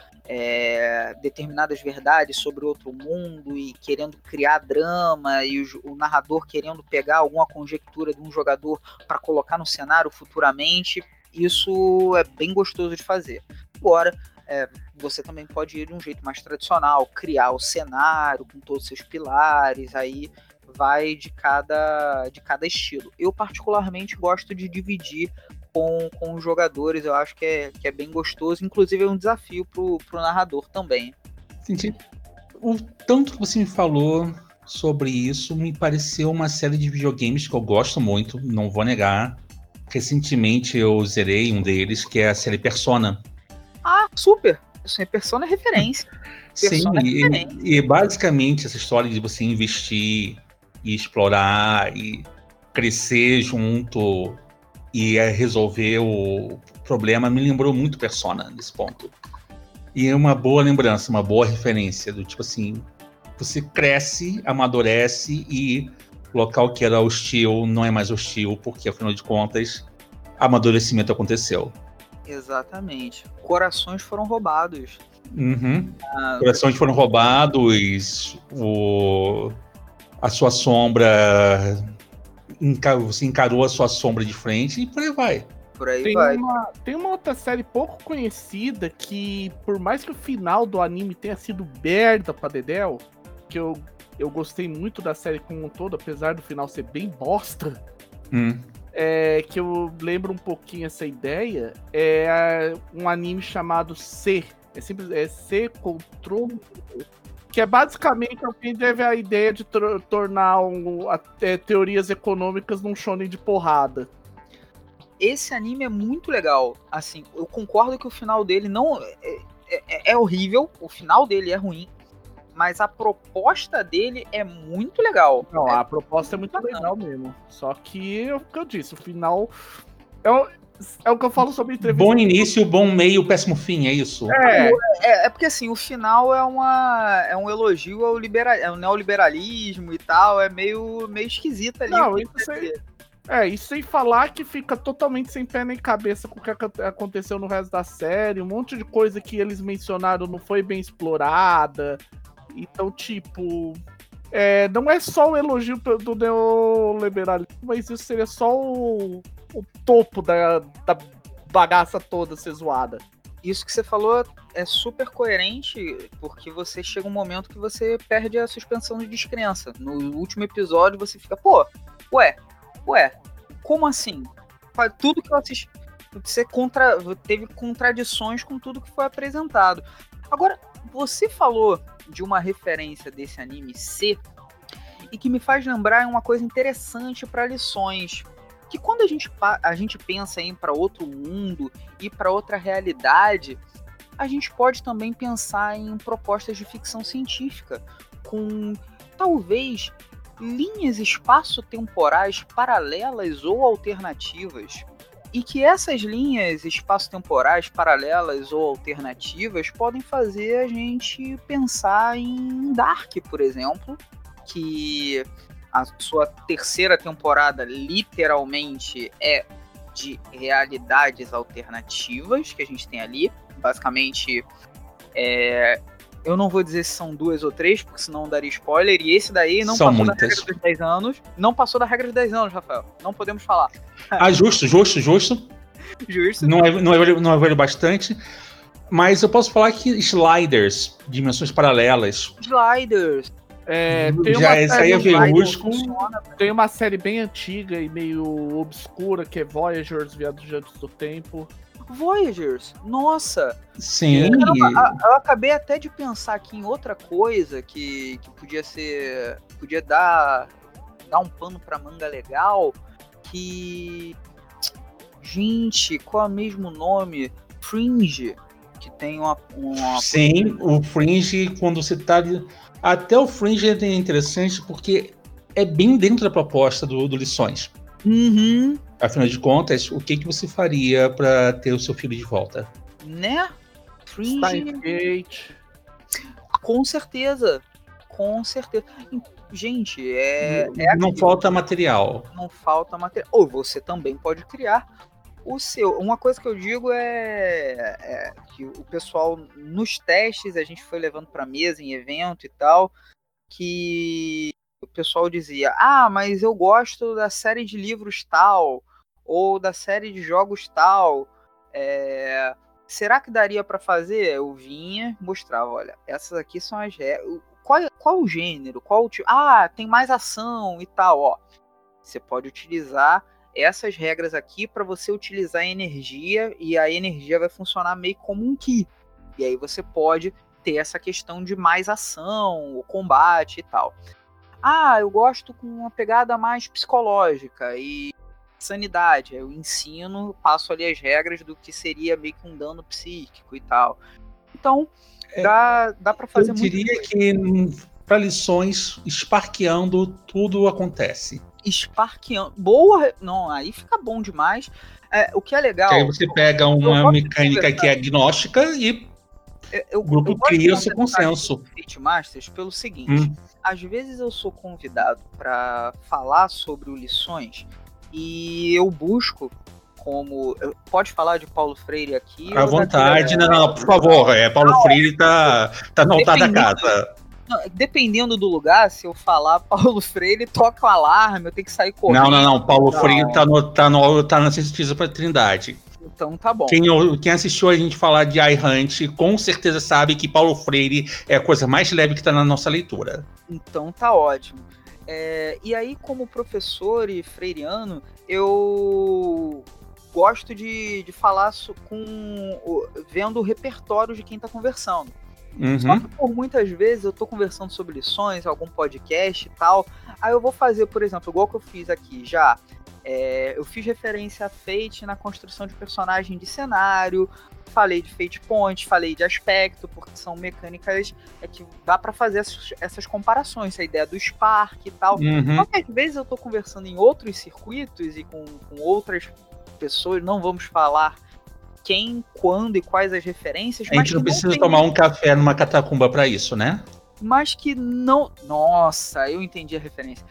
é, determinadas verdades sobre outro mundo e querendo criar drama, e o, o narrador querendo pegar alguma conjectura de um jogador para colocar no cenário futuramente. Isso é bem gostoso de fazer. Agora, é, você também pode ir de um jeito mais tradicional, criar o cenário com todos os seus pilares, aí vai de cada, de cada estilo. Eu particularmente gosto de dividir com, com os jogadores, eu acho que é, que é bem gostoso, inclusive é um desafio pro, pro narrador também. Entendi. O tanto que você me falou sobre isso me pareceu uma série de videogames que eu gosto muito, não vou negar. Recentemente eu zerei um deles, que é a série Persona. Ah, super! Persona é referência. Persona Sim, é referência. E, e basicamente essa história de você investir e explorar e crescer junto e resolver o problema me lembrou muito Persona nesse ponto. E é uma boa lembrança, uma boa referência do tipo assim, você cresce, amadurece e local que era hostil não é mais hostil, porque afinal de contas, amadurecimento aconteceu. Exatamente. Corações foram roubados. Uhum. Ah, Corações foram roubados, o... a sua sombra, enca... você encarou a sua sombra de frente e por aí vai. Por aí Tem vai. uma, tem uma outra série pouco conhecida que, por mais que o final do anime tenha sido merda pra Dedéu, que eu, eu gostei muito da série como um todo, apesar do final ser bem bosta, Hum. é, que eu lembro um pouquinho essa ideia, é um anime chamado C. É simples, é C Control, que é basicamente alguém teve a ideia de tro- tornar um, a- é, teorias econômicas num shonen de porrada. Esse anime é muito legal. Assim, eu concordo que o final dele não é, é, é horrível, o final dele é ruim, mas a proposta dele é muito legal. Não, é, a proposta é muito legal mesmo. Só que é o que eu disse, o final é o, é o que eu falo sobre entrevista. Bom início, bom meio, péssimo fim, é isso? É, É, é porque assim, o final é, uma, é um elogio ao, libera, ao neoliberalismo e tal, é meio, meio esquisito ali. Não, o que isso vai aí- ser. é, e sem falar que fica totalmente sem pé nem cabeça com o que ac- aconteceu no resto da série. Um monte de coisa que eles mencionaram não foi bem explorada. Então, tipo, é, não é só o elogio pe- do neoliberalismo, mas isso seria só o, o topo da, da bagaça toda ser zoada. Isso que você falou é super coerente, porque você chega um momento que você perde a suspensão de descrença. No último episódio você fica, pô, ué, ué, como assim? Fa- Tudo que eu assisti, você contra, teve contradições com tudo que foi apresentado. Agora, você falou de uma referência desse anime C, e que me faz lembrar uma coisa interessante para lições. Que quando a gente, pa- a gente pensa em ir para outro mundo e para outra realidade, a gente pode também pensar em propostas de ficção científica, com talvez linhas espaço-temporais paralelas ou alternativas. E que essas linhas espaço-temporais paralelas ou alternativas podem fazer a gente pensar em Dark, por exemplo, que a sua terceira temporada literalmente é de realidades alternativas que a gente tem ali. Basicamente, é, eu não vou dizer se são duas ou três, porque senão daria spoiler. E esse daí não São passou da muitas. regra dos dez anos. Não passou da regra dos dez anos, Rafael. Não podemos falar. Ah, justo, justo, justo. Justo. Não é, não, é velho, não é velho bastante. Mas eu posso falar que Sliders, dimensões paralelas. Sliders. É, tem, Já uma essa série, aí é verusco. funciona. tem uma série bem antiga e meio obscura que é Voyagers, Viajantes do Tempo. Voyagers. Nossa. Sim. Eu acabei até de pensar aqui em outra coisa que, que podia ser. Podia dar, dar um pano pra manga legal. Que. Gente, qual é o mesmo nome? Fringe. Que tem uma. uma... Sim, o Fringe, quando você tá. Até o Fringe é interessante porque é bem dentro da proposta do, do Lições. Uhum. Afinal de contas, o que, que você faria para ter o seu filho de volta? Né? Fringe. Steins Gate. Com certeza. Com certeza. Gente, é. é Não aquilo. falta material. Não falta material. Ou você também pode criar o seu. Uma coisa que eu digo é, é que o pessoal, nos testes, a gente foi levando para mesa, em evento e tal, que o pessoal dizia, ah, mas eu gosto da série de livros tal, ou da série de jogos tal, é, será que daria para fazer? Eu vinha, mostrava, olha, essas aqui são as regras. Qual, qual o gênero? Qual o tipo? Ah, tem mais ação e tal, ó. Você pode utilizar essas regras aqui para você utilizar a energia, e a energia vai funcionar meio como um ki. E aí você pode ter essa questão de mais ação, o combate e tal. Ah, eu gosto com uma pegada mais psicológica e sanidade. Eu ensino, passo ali as regras do que seria meio que um dano psíquico e tal. Então, É, dá, dá para fazer eu muito. diria que para lições, esparqueando, tudo acontece. Sparkeando. Boa. Não, aí fica bom demais. É, o que é legal. Que aí você pega uma mecânica que é agnóstica e Eu, o grupo eu gosto cria o de seu conversar consenso. com Fate Masters pelo seguinte, Hum. às vezes eu sou convidado para falar sobre o Lições e eu busco como... Pode falar de Paulo Freire aqui? À ou vontade, daquele- não, não, por favor, é, Paulo Freire tá, tá no altar da Dependendo- casa. Não, dependendo do lugar, se eu falar Paulo Freire, toca o alarme, eu tenho que sair correndo. Não, não, não, Paulo Não. Freire tá no, tá no, tá na Sensitiza pra Trindade. Então tá bom. Quem, quem assistiu a gente falar de iHunt, com certeza sabe que Paulo Freire é a coisa mais leve que tá na nossa leitura. Então tá ótimo. É, e aí, como professor e freiriano, eu gosto de, de falar so, com vendo o repertório de quem tá conversando. Uhum. Só que por muitas vezes eu tô conversando sobre lições, algum podcast e tal, aí eu vou fazer, por exemplo, igual que eu fiz aqui já, é, eu fiz referência a Fate na construção de personagem de cenário, falei de Fate Point, falei de aspecto, porque são mecânicas é que dá pra fazer essas, essas comparações, a ideia do Spark e tal. Uhum. Só que às vezes eu tô conversando em outros circuitos e com, com outras pessoas, não vamos falar quem, quando e quais as referências. A gente não precisa tem... tomar um café numa catacumba pra isso, né? Mas que não... Nossa, eu entendi a referência.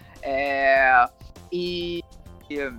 É... E... E,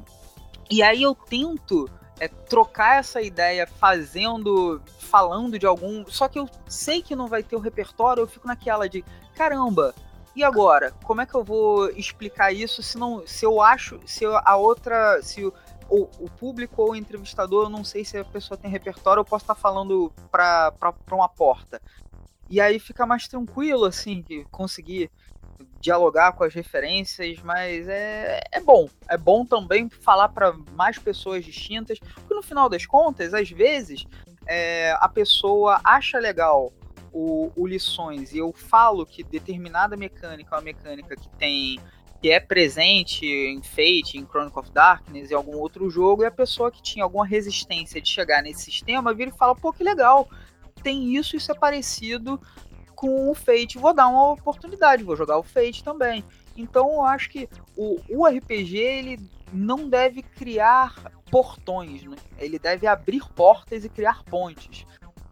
e aí eu tento é, trocar essa ideia fazendo... Falando de algum... Só que eu sei que não vai ter o repertório, eu fico naquela de... Caramba, e agora? Como é que eu vou explicar isso se, não, se eu acho... Se a outra... Se o, o, o público ou o entrevistador, eu não sei se a pessoa tem repertório, eu posso estar falando pra, pra, pra uma porta. E aí fica mais tranquilo, assim, de conseguir dialogar com as referências, mas é, é bom. É bom também falar para mais pessoas distintas, porque no final das contas, às vezes, é, a pessoa acha legal o, o Lições, e eu falo que determinada mecânica é uma mecânica que tem... que é presente em Fate, em Chronicle of Darkness e algum outro jogo, e a pessoa que tinha alguma resistência de chegar nesse sistema vira e fala, pô, que legal, tem isso, isso é parecido com o Fate, vou dar uma oportunidade, vou jogar o Fate também. Então eu acho que o, o R P G, ele não deve criar portões, né? Ele deve abrir portas e criar pontes.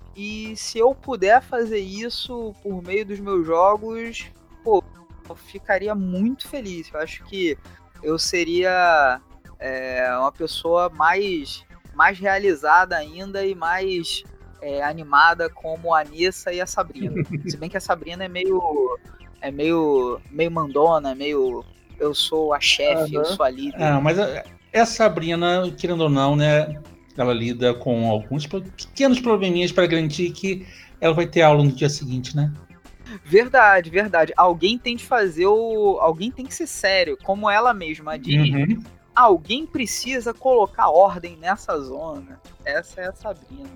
E se eu puder fazer isso por meio dos meus jogos, pô, eu ficaria muito feliz. Eu acho que eu seria é, uma pessoa mais, mais realizada ainda e mais é, animada como a Anissa e a Sabrina. Se bem que a Sabrina é meio é meio, meio mandona, meio eu sou a chefe, uhum. eu sou a líder. É, mas a, a Sabrina, querendo ou não, né, ela lida com alguns pequenos probleminhas para garantir que ela vai ter aula no dia seguinte, né? Verdade, verdade. Alguém tem de fazer o... Alguém tem que ser sério, como ela mesma diz. Uhum. Alguém precisa colocar ordem nessa zona. Essa é a Sabrina.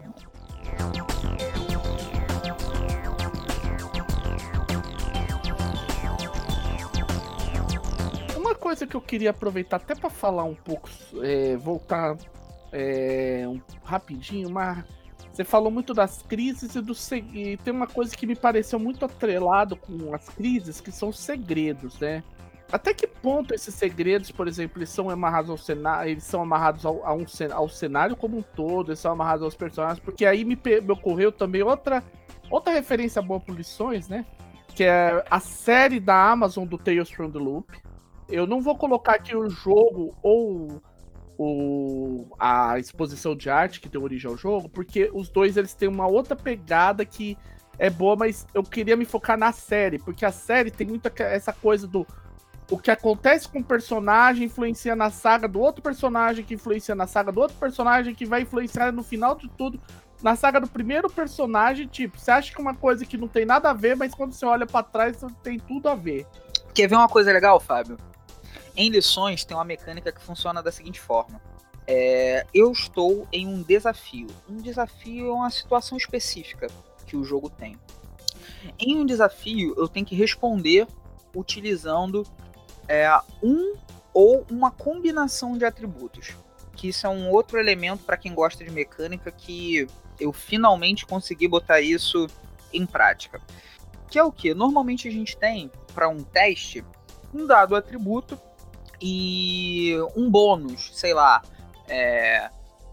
Uma coisa que eu queria aproveitar até para falar um pouco, é, voltar é, um, rapidinho, mas... Você falou muito das crises e do e tem uma coisa que me pareceu muito atrelado com as crises, que são os segredos, né? Até que ponto esses segredos, por exemplo, eles são amarrados ao cenário, eles são amarrados ao, a um, ao cenário como um todo, eles são amarrados aos personagens, porque aí me, me ocorreu também outra, outra referência boa por Lições, né? Que é a série da Amazon do Tales from the Loop. Eu não vou colocar aqui o jogo ou O, a exposição de arte que deu origem ao jogo, porque os dois eles têm uma outra pegada que é boa, mas eu queria me focar na série, porque a série tem muita essa coisa do o que acontece com o personagem influencia na saga do outro personagem, que influencia na saga do outro personagem, que vai influenciar no final de tudo na saga do primeiro personagem. Tipo, você acha que é uma coisa que não tem nada a ver, mas quando você olha pra trás tem tudo a ver. Quer ver uma coisa legal, Fábio? Em Lições tem uma mecânica que funciona da seguinte forma. É, eu estou em um desafio. Um desafio é uma situação específica que o jogo tem. Em um desafio, eu tenho que responder utilizando é, um ou uma combinação de atributos. Que isso é um outro elemento para quem gosta de mecânica que eu finalmente consegui botar isso em prática. Que é o que? Normalmente a gente tem, para um teste, um dado atributo e um bônus, sei lá, é,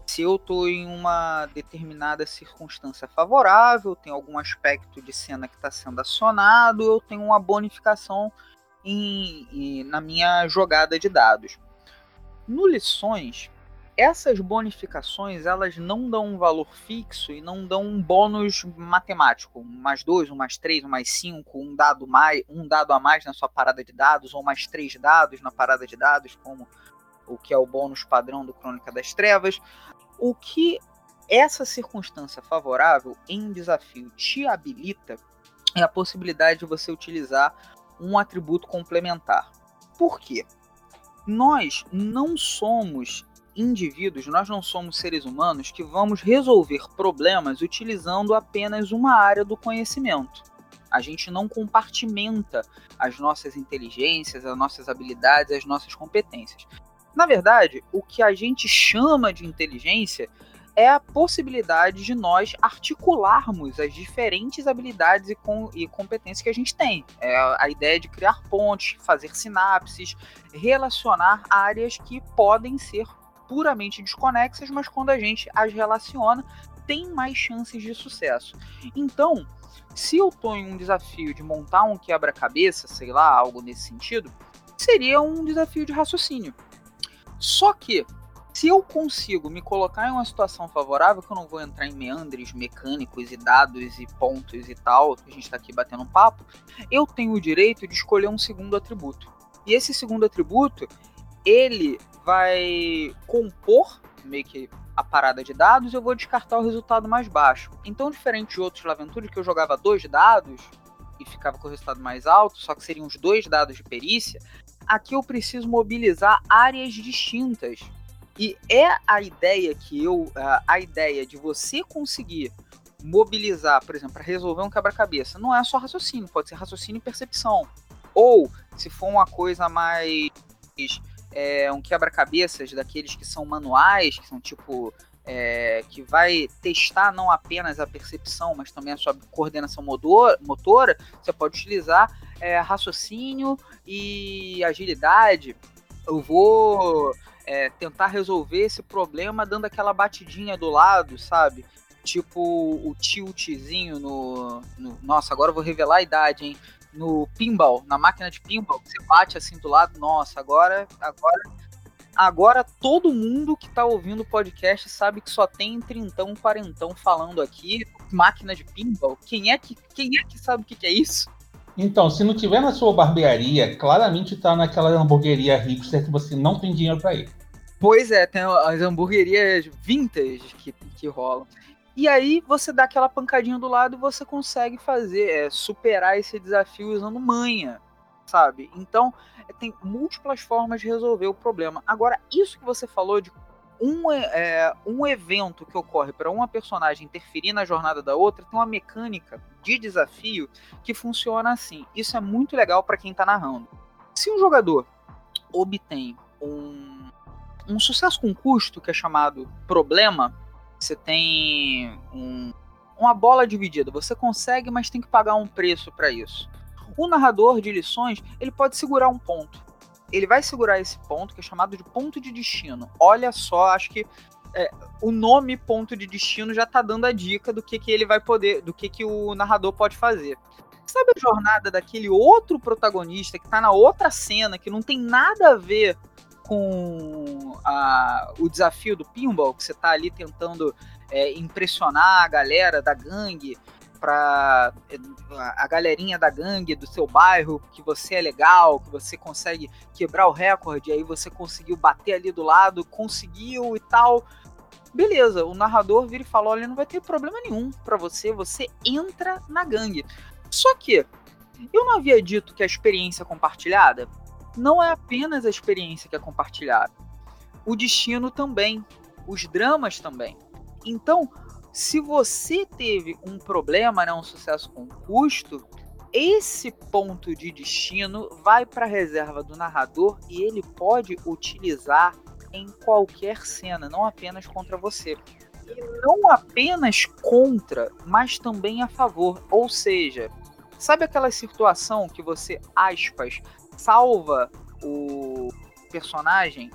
Se eu estou em uma determinada circunstância favorável, tem algum aspecto de cena que está sendo acionado, eu tenho uma bonificação em, em, na minha jogada de dados. No Lições, essas bonificações elas não dão um valor fixo e não dão um bônus matemático, um mais dois, um mais três, um mais cinco, um dado, mais, um dado a mais na sua parada de dados, ou mais três dados na parada de dados, como o que é o bônus padrão do Crônica das Trevas. O que essa circunstância favorável em um desafio te habilita é a possibilidade de você utilizar um atributo complementar. Por quê? Nós não somos indivíduos, nós não somos seres humanos que vamos resolver problemas utilizando apenas uma área do conhecimento. A gente não compartimenta as nossas inteligências, as nossas habilidades, as nossas competências. Na verdade, o que a gente chama de inteligência é a possibilidade de nós articularmos as diferentes habilidades e, com, e competências que a gente tem. É a ideia de criar pontes, fazer sinapses, relacionar áreas que podem ser puramente desconexas, mas quando a gente as relaciona, tem mais chances de sucesso. Então, se eu estou em um desafio de montar um quebra-cabeça, sei lá, algo nesse sentido, seria um desafio de raciocínio. Só que, se eu consigo me colocar em uma situação favorável, que eu não vou entrar em meandres mecânicos e dados e pontos e tal, que a gente está aqui batendo um papo, eu tenho o direito de escolher um segundo atributo. E esse segundo atributo, ele vai compor meio que a parada de dados e eu vou descartar o resultado mais baixo. Então, diferente de outros Laventure, que eu jogava dois dados e ficava com o resultado mais alto, só que seriam os dois dados de perícia, aqui eu preciso mobilizar áreas distintas. E é a ideia que eu, a ideia de você conseguir mobilizar, por exemplo, para resolver um quebra-cabeça, não é só raciocínio, pode ser raciocínio e percepção. Ou, se for uma coisa mais, é, um quebra-cabeças daqueles que são manuais, que são tipo, é, que vai testar não apenas a percepção, mas também a sua coordenação motor, motora, você pode utilizar é, raciocínio e agilidade. Eu vou é, tentar resolver esse problema dando aquela batidinha do lado, sabe? Tipo o tiltzinho no, no... Nossa, agora eu vou revelar a idade, hein? No pinball, na máquina de pinball, você bate assim do lado. Nossa, agora... Agora, agora todo mundo que tá ouvindo o podcast sabe que só tem trintão, quarentão falando aqui. Máquina de pinball? Quem é que, quem é que sabe o que, que é isso? Então, se não tiver na sua barbearia, claramente tá naquela hamburgueria hipster que você não tem dinheiro para ir. Pois é, tem as hamburguerias vintage que, que rolam. E aí você dá aquela pancadinha do lado e você consegue fazer, é, superar esse desafio usando manha, sabe? Então, tem múltiplas formas de resolver o problema. Agora, isso que você falou de um, é, um evento que ocorre para uma personagem interferir na jornada da outra, tem uma mecânica de desafio que funciona assim. Isso é muito legal para quem está narrando. Se um jogador obtém um, um sucesso com custo, que é chamado problema, você tem um, uma bola dividida, você consegue, mas tem que pagar um preço para isso. O narrador de lições, ele pode segurar um ponto. Ele vai segurar esse ponto, que é chamado de ponto de destino. Olha só, acho que é, o nome ponto de destino já tá dando a dica do que, que ele vai poder, do que, que o narrador pode fazer. Sabe a jornada daquele outro protagonista que tá na outra cena, que não tem nada a ver com a, o desafio do pinball, que você tá ali tentando é, impressionar a galera da gangue, para a galerinha da gangue do seu bairro, que você é legal, que você consegue quebrar o recorde, aí você conseguiu bater ali do lado, conseguiu e tal. Beleza, o narrador vira e fala, olha, não vai ter problema nenhum para você, você entra na gangue. Só que, eu não havia dito que a experiência compartilhada não é apenas a experiência que é compartilhada. O destino também, os dramas também. Então, se você teve um problema, né, um sucesso com custo, esse ponto de destino vai para a reserva do narrador e ele pode utilizar em qualquer cena, não apenas contra você. E não apenas contra, mas também a favor. Ou seja, sabe aquela situação que você, aspas, salva o personagem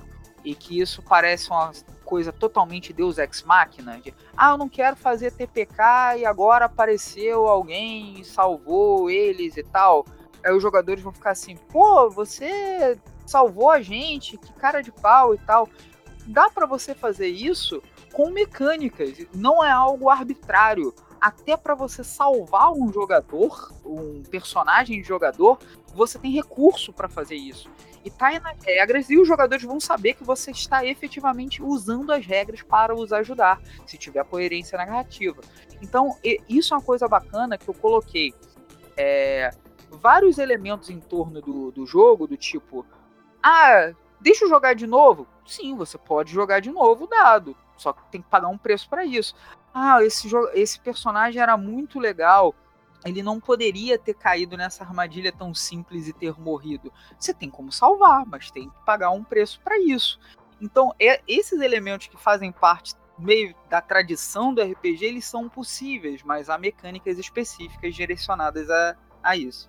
e que isso parece uma coisa totalmente Deus Ex Machina, de, ah, eu não quero fazer T P K e agora apareceu alguém e salvou eles e tal. Aí os jogadores vão ficar assim, pô, você salvou a gente, que cara de pau e tal. Dá pra você fazer isso com mecânicas, não é algo arbitrário. Até para você salvar um jogador, um personagem de jogador, você tem recurso para fazer isso. E tá aí nas regras e os jogadores vão saber que você está efetivamente usando as regras para os ajudar, se tiver coerência narrativa. Então, isso é uma coisa bacana que eu coloquei. É, vários elementos em torno do, do jogo, do tipo, ah, deixa eu jogar de novo? Sim, você pode jogar de novo o dado, só que tem que pagar um preço para isso. Ah, esse, jogo, esse personagem era muito legal, ele não poderia ter caído nessa armadilha tão simples e ter morrido. Você tem como salvar, mas tem que pagar um preço para isso. Então, é, esses elementos que fazem parte meio da tradição do R P G, eles são possíveis, mas há mecânicas específicas direcionadas a, a isso.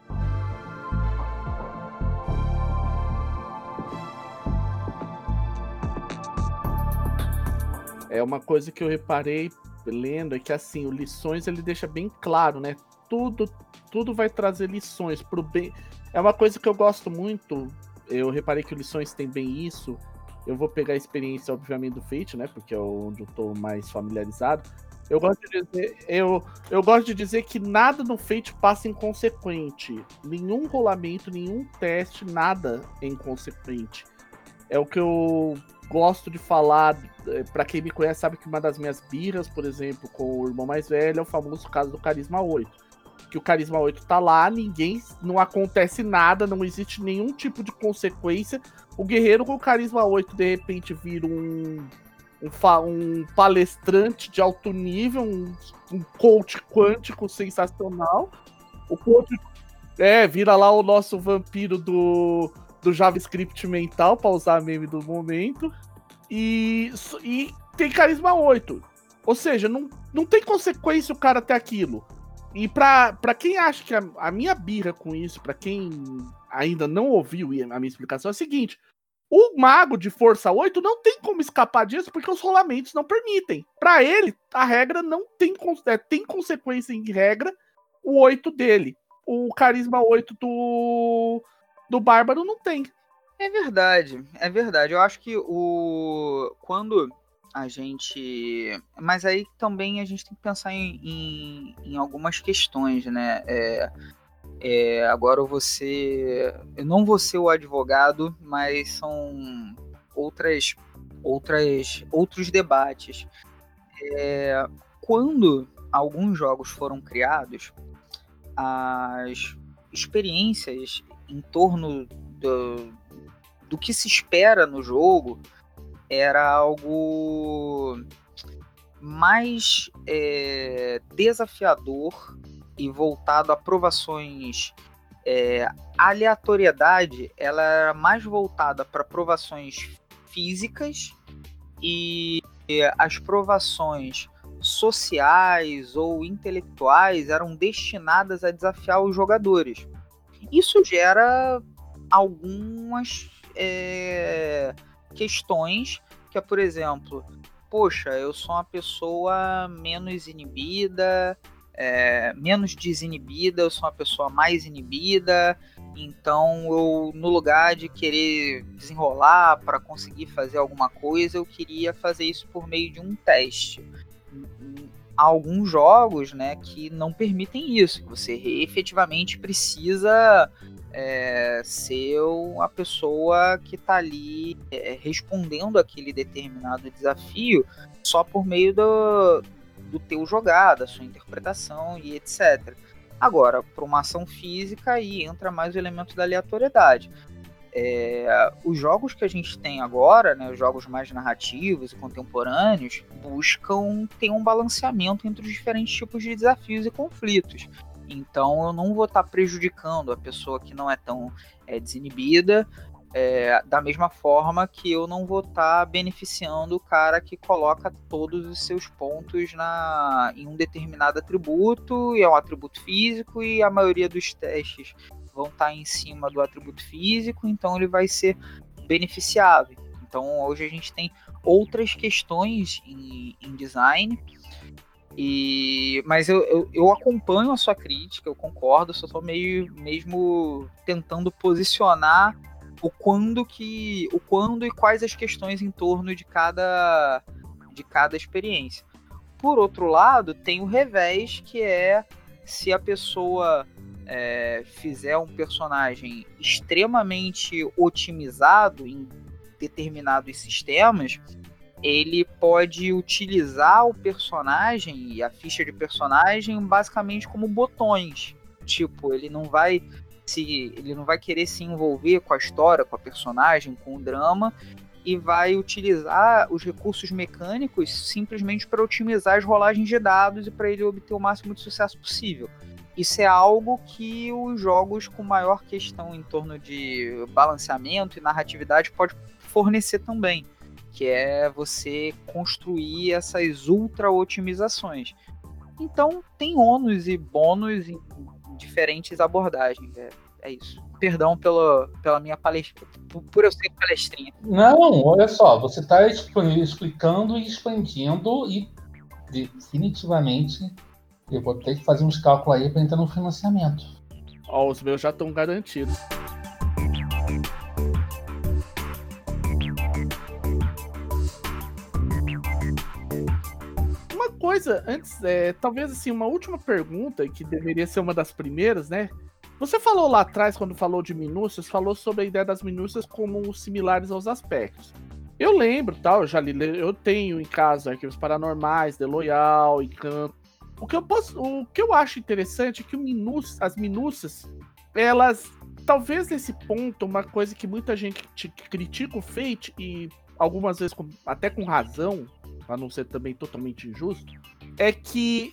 É uma coisa que eu reparei lendo, é que assim, o Lições ele deixa bem claro, né? Tudo, tudo vai trazer lições pro bem. É uma coisa que eu gosto muito. Eu reparei que o Lições tem bem isso. Eu vou pegar a experiência, obviamente, do Fate, né? Porque é onde eu tô mais familiarizado. Eu gosto de dizer, eu, eu gosto de dizer que nada no Fate passa inconsequente. Nenhum rolamento, nenhum teste, nada é inconsequente. É o que eu gosto de falar. Pra quem me conhece sabe que uma das minhas birras, por exemplo, com o irmão mais velho, é o famoso caso do Carisma oito. Que o Carisma oito tá lá, ninguém, não acontece nada, não existe nenhum tipo de consequência. O guerreiro com o Carisma oito de repente vira um, um, um palestrante de alto nível, um, um coach quântico sensacional. O coach é, vira lá o nosso vampiro do, do JavaScript mental, pra usar a meme do momento. E, e tem Carisma oito. Ou seja, não, não tem consequência o cara ter aquilo. E pra, pra quem acha que a, a minha birra com isso, pra quem ainda não ouviu a minha explicação, é o seguinte: o mago de força oito não tem como escapar disso porque os rolamentos não permitem. Pra ele, a regra não tem, é, tem consequência em regra, o oito dele. O Carisma oito do, do Bárbaro não tem. É verdade, é verdade. Eu acho que o quando a gente... Mas aí também a gente tem que pensar em, em, em algumas questões, né? É, é, agora eu vou ser... Eu não vou ser o advogado, mas são outras, outras, outros debates. É, quando alguns jogos foram criados, as experiências em torno do... do que se espera no jogo era algo mais é, desafiador e voltado a provações. É, a aleatoriedade ela era mais voltada para provações físicas e as provações sociais ou intelectuais eram destinadas a desafiar os jogadores. Isso gera algumas é, questões que é, por exemplo, poxa, eu sou uma pessoa menos inibida, é, menos desinibida, eu sou uma pessoa mais inibida, então eu, no lugar de querer desenrolar para conseguir fazer alguma coisa, eu queria fazer isso por meio de um teste. Há alguns jogos, né, que não permitem isso, que você efetivamente precisa é, ser a pessoa que está ali é, respondendo aquele determinado desafio só por meio do, do teu jogar, da sua interpretação e etcétera. Agora, para uma ação física, aí entra mais o elemento da aleatoriedade. É, os jogos que a gente tem agora, né, os jogos mais narrativos e contemporâneos, buscam ter um balanceamento entre os diferentes tipos de desafios e conflitos. Então eu não vou estar prejudicando a pessoa que não é tão é, desinibida, é, da mesma forma que eu não vou estar beneficiando o cara que coloca todos os seus pontos na, em um determinado atributo, e é um atributo físico, e a maioria dos testes vão estar em cima do atributo físico, então ele vai ser beneficiado. Então hoje a gente tem outras questões em, em design, e, mas eu, eu, eu acompanho a sua crítica, eu concordo, só estou meio mesmo tentando posicionar o quando, que, o quando e quais as questões em torno de cada, de cada experiência. Por outro lado, tem o revés, que é se a pessoa é, fizer um personagem extremamente otimizado em determinados sistemas, ele pode utilizar o personagem e a ficha de personagem basicamente como botões. Tipo, ele não vai se, ele não vai querer se envolver com a história, com a personagem, com o drama, e vai utilizar os recursos mecânicos simplesmente para otimizar as rolagens de dados e para ele obter o máximo de sucesso possível. Isso é algo que os jogos com maior questão em torno de balanceamento e narratividade pode fornecer também, que é você construir essas ultra-otimizações. Então, tem ônus e bônus em diferentes abordagens. É, é isso. Perdão pela, pela minha palestra, por eu ser palestrinha. Não, olha só, você está explicando e expandindo e definitivamente eu vou ter que fazer uns cálculos aí para entrar no financiamento. Ó, os meus já estão garantidos. Uma coisa, antes, é, talvez assim, uma última pergunta, que deveria ser uma das primeiras, né? Você falou lá atrás, quando falou de minúcias, falou sobre a ideia das minúcias como similares aos aspectos. Eu lembro, tal, eu já li, eu tenho em casa Arquivos Paranormais, The Loyal, Encanto. O que eu posso, o que eu acho interessante é que o minúcia, as minúcias, elas, talvez nesse ponto, uma coisa que muita gente critica o Fate, e algumas vezes com, até com razão, para não ser também totalmente injusto, é que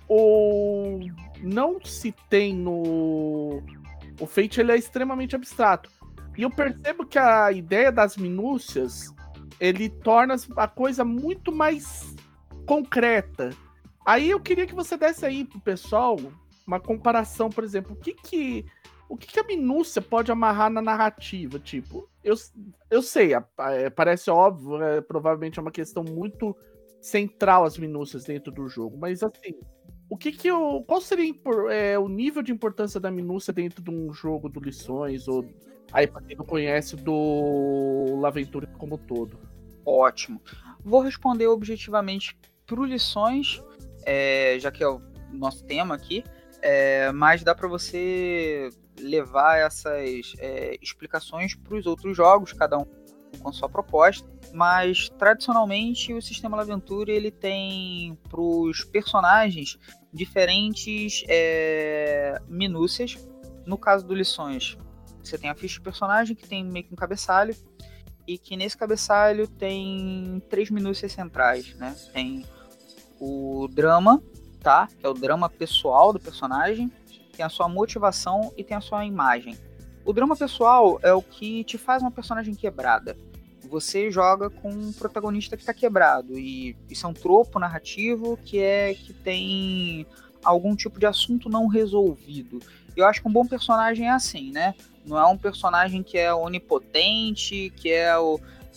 o não se tem no o Fate, ele é extremamente abstrato, e eu percebo que a ideia das minúcias ele torna a coisa muito mais concreta. Aí eu queria que você desse aí pro pessoal uma comparação, por exemplo, o que que o que, que a minúcia pode amarrar na narrativa, tipo, eu, eu sei, a, a, parece óbvio, é, provavelmente é uma questão muito central as minúcias dentro do jogo, mas assim, o que que eu, qual seria é, o nível de importância da minúcia dentro de um jogo do Lições, ou aí pra quem não conhece, do L'Aventura como um todo? Ótimo. Vou responder objetivamente pro Lições, é, já que é o nosso tema aqui, é, mas dá para você levar essas é, explicações para os outros jogos, cada um com a sua proposta. Mas tradicionalmente o sistema L'Aventura ele tem para os personagens diferentes é, minúcias. No caso do Lições, você tem a ficha de personagem que tem meio que um cabeçalho, e que nesse cabeçalho tem três minúcias centrais, né? Tem o drama, tá? Que é o drama pessoal do personagem, tem a sua motivação e tem a sua imagem. O drama pessoal é o que te faz uma personagem quebrada. Você joga com um protagonista que está quebrado, e isso é um tropo narrativo que é que tem algum tipo de assunto não resolvido. Eu acho que um bom personagem é assim, né? Não é um personagem que é onipotente, que é, o,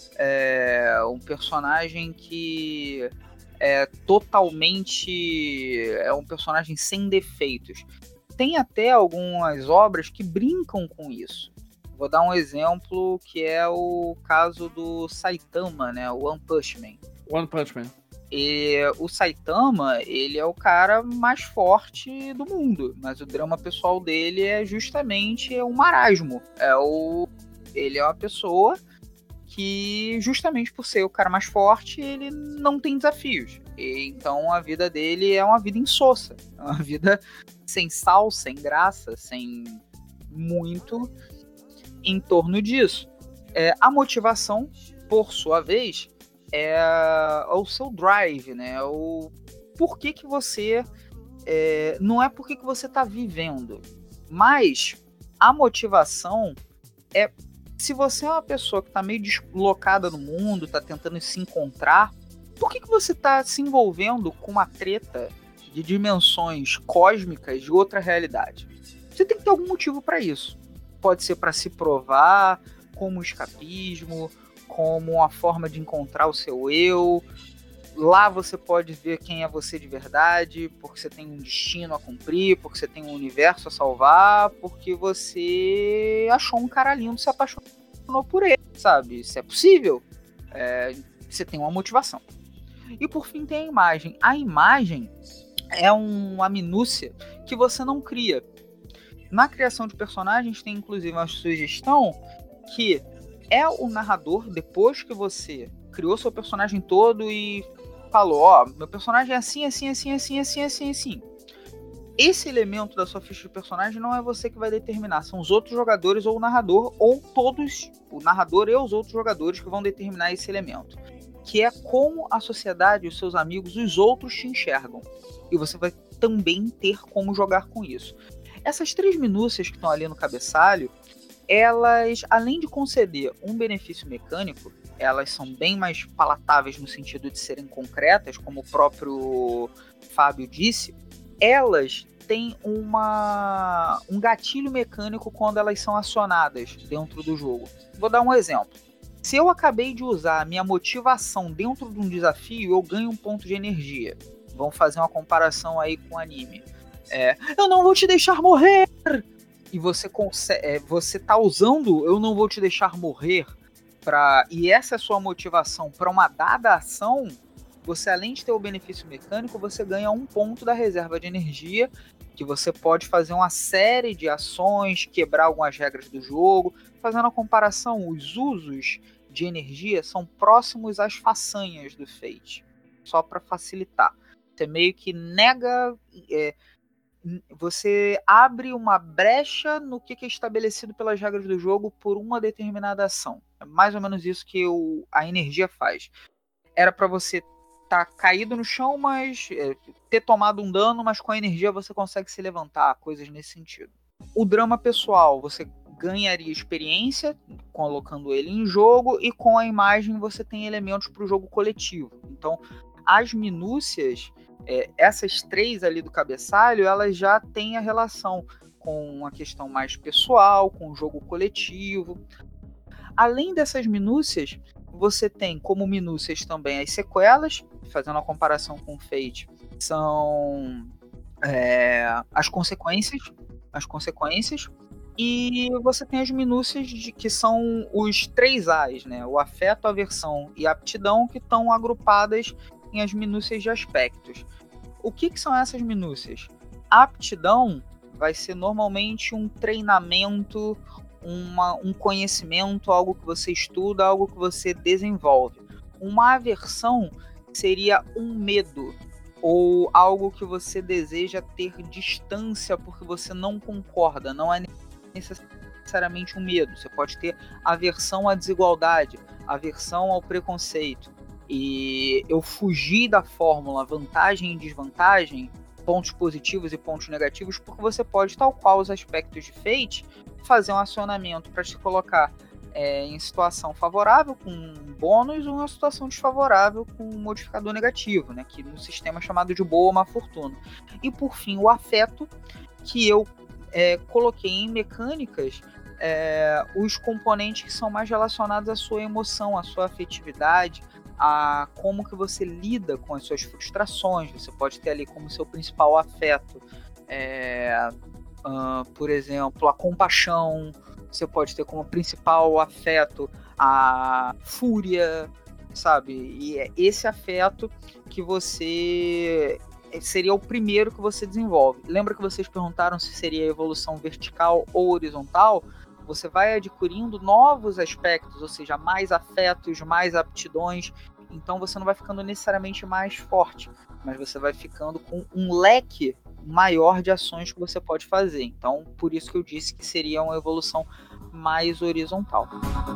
é um personagem que é totalmente... é um personagem sem defeitos. Tem até algumas obras que brincam com isso. Vou dar um exemplo, que é o caso do Saitama, né? O One Punch Man. One Punch Man. E o Saitama, ele é o cara mais forte do mundo, mas o drama pessoal dele é justamente um marasmo. É o... Ele é uma pessoa que, justamente por ser o cara mais forte, ele não tem desafios. E, então a vida dele é uma vida insossa. É uma vida sem sal, sem graça, sem muito em torno disso. É, a motivação, por sua vez, é o seu drive, né? O porquê que você... É, não é porque que você está vivendo, mas a motivação é... Se você é uma pessoa que está meio deslocada no mundo, está tentando se encontrar, por que que você está se envolvendo com uma treta de dimensões cósmicas de outra realidade? Você tem que ter algum motivo para isso. Pode ser para se provar, como escapismo, como uma forma de encontrar o seu eu. Lá você pode ver quem é você de verdade, porque você tem um destino a cumprir, porque você tem um universo a salvar, porque você achou um cara lindo e se apaixonou por ele, sabe? Isso é possível. É, você tem uma motivação. E por fim tem a imagem. A imagem é uma minúcia que você não cria. Na criação de personagens tem inclusive uma sugestão que é o narrador, depois que você criou seu personagem todo e falou, ó, oh, meu personagem é assim, assim, assim, assim, assim, assim, assim. Esse elemento da sua ficha de personagem não é você que vai determinar, são os outros jogadores ou o narrador, ou todos, o narrador e os outros jogadores que vão determinar esse elemento. Que é como a sociedade, os seus amigos, os outros te enxergam. E você vai também ter como jogar com isso. Essas três minúcias que estão ali no cabeçalho, elas, além de conceder um benefício mecânico, elas são bem mais palatáveis no sentido de serem concretas, como o próprio Fábio disse, elas têm uma, um gatilho mecânico quando elas são acionadas dentro do jogo. Vou dar um exemplo. Se eu acabei de usar a minha motivação dentro de um desafio, eu ganho um ponto de energia. Vamos fazer uma comparação aí com o anime. É, eu não vou te deixar morrer! E você, consegue, é, você tá usando eu não vou te deixar morrer pra, e essa é a sua motivação para uma dada ação, você além de ter o benefício mecânico, você ganha um ponto da reserva de energia, que você pode fazer uma série de ações, quebrar algumas regras do jogo. Fazendo a comparação, os usos de energia são próximos às façanhas do Fate, só para facilitar. Você meio que nega... É, você abre uma brecha no que é estabelecido pelas regras do jogo por uma determinada ação. É mais ou menos isso que o, a energia faz. Era para você estar tá caído no chão, mas é, ter tomado um dano, mas com a energia você consegue se levantar, coisas nesse sentido. O drama pessoal, você ganharia experiência colocando ele em jogo, e com a imagem você tem elementos para o jogo coletivo. Então, as minúcias... É, essas três ali do cabeçalho, elas já têm a relação com a questão mais pessoal, com o jogo coletivo. Além dessas minúcias, você tem como minúcias também as sequelas, fazendo a comparação com o Fate, são é, as consequências, as consequências, e você tem as minúcias de, que são os três A's, né? O afeto, aversão e aptidão, que estão agrupadas em as minúcias de aspectos. O que, que são essas minúcias? A aptidão vai ser normalmente um treinamento, uma, um conhecimento, algo que você estuda, algo que você desenvolve. Uma aversão seria um medo, ou algo que você deseja ter distância porque você não concorda, não é necessariamente um medo. Você pode ter aversão à desigualdade, aversão ao preconceito. E eu fugi da fórmula vantagem e desvantagem, pontos positivos e pontos negativos, porque você pode, tal qual os aspectos de Fate, fazer um acionamento para te colocar é, em situação favorável com um bônus, ou uma situação desfavorável com um modificador negativo, né, que no sistema é chamado de boa ou má fortuna. E por fim, o afeto, que eu é, coloquei em mecânicas é, os componentes que são mais relacionados à sua emoção, à sua afetividade, a como que você lida com as suas frustrações. Você pode ter ali como seu principal afeto, é, uh, por exemplo, a compaixão. Você pode ter como principal afeto a fúria, sabe? E é esse afeto que você... seria o primeiro que você desenvolve. Lembra que vocês perguntaram se seria evolução vertical ou horizontal? Você vai adquirindo novos aspectos, ou seja, mais afetos, mais aptidões. Então você não vai ficando necessariamente mais forte, mas você vai ficando com um leque maior de ações que você pode fazer. Então, por isso que eu disse que seria uma evolução mais horizontal.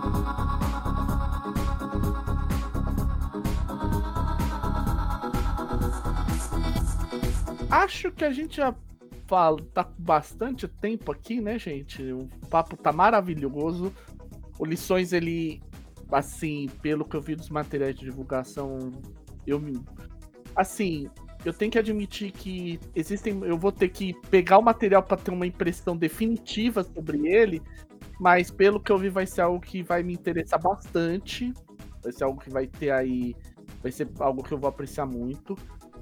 Acho que a gente já fala, tá com bastante tempo aqui, né, gente? O papo tá maravilhoso. O Lições, ele, assim, pelo que eu vi dos materiais de divulgação, eu me... Assim, eu tenho que admitir que existem... Eu vou ter que pegar o material para ter uma impressão definitiva sobre ele, mas pelo que eu vi vai ser algo que vai me interessar bastante, vai ser algo que vai ter aí, vai ser algo que eu vou apreciar muito.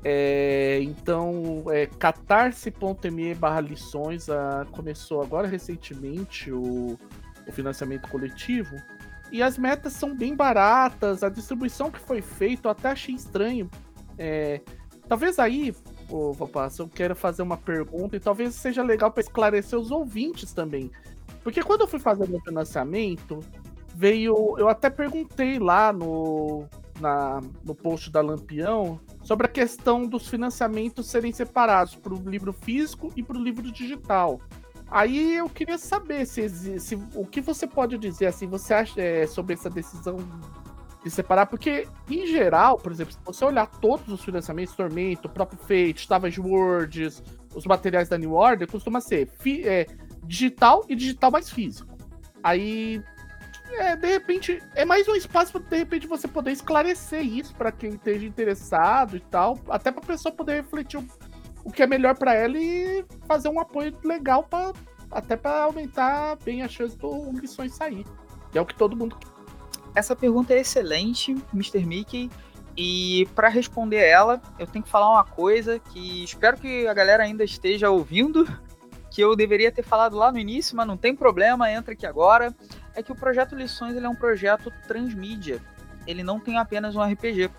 É, então, é, catarse.me barra lições ah, começou agora recentemente o, o financiamento coletivo, e as metas são bem baratas, a distribuição que foi feita eu até achei estranho. É, talvez aí, ô Valpasso, eu quero fazer uma pergunta e talvez seja legal para esclarecer os ouvintes também, porque quando eu fui fazer meu financiamento, veio, eu até perguntei lá no, na, no post da Lampião sobre a questão dos financiamentos serem separados para o livro físico e para o livro digital. Aí eu queria saber se, se o que você pode dizer assim, você acha é, sobre essa decisão de separar, porque em geral, por exemplo, se você olhar todos os financiamentos, Tormento, o próprio Fate, Savage Worlds, os materiais da New Order, costuma ser fi, é, digital e digital mais físico. Aí É, de repente, é mais um espaço para de repente você poder esclarecer isso para quem esteja interessado e tal, até para a pessoa poder refletir o, o que é melhor para ela e fazer um apoio legal para até para aumentar bem a chance do Lições sair, que é o que todo mundo quer. Essa pergunta é excelente, mister Mickey, e para responder ela, eu tenho que falar uma coisa que espero que a galera ainda esteja ouvindo, que eu deveria ter falado lá no início, mas não tem problema, entra aqui agora. É que o projeto Lições ele é um projeto transmídia. Ele não tem apenas um R P G.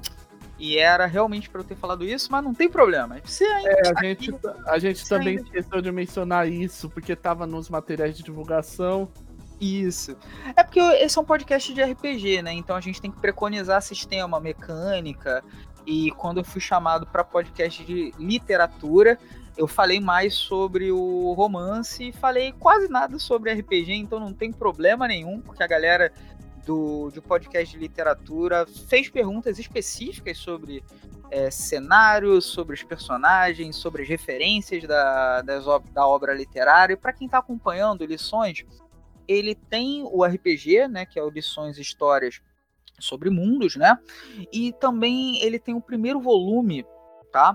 E era realmente para eu ter falado isso, mas não tem problema. Você ainda é, está a gente, aqui, a gente também ainda... esqueceu de mencionar isso, porque estava nos materiais de divulgação. Isso. É porque esse é um podcast de R P G, né? Então a gente tem que preconizar sistema, mecânica. E quando eu fui chamado para podcast de literatura, eu falei mais sobre o romance e falei quase nada sobre R P G, então não tem problema nenhum, porque a galera do, do podcast de literatura fez perguntas específicas sobre é, cenários, sobre os personagens, sobre as referências da, das, da obra literária. E para quem está acompanhando Lições, ele tem o R P G, né, que é o Lições Histórias sobre Mundos, né? E também ele tem o primeiro volume, tá?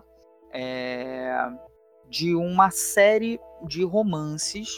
É... de uma série de romances,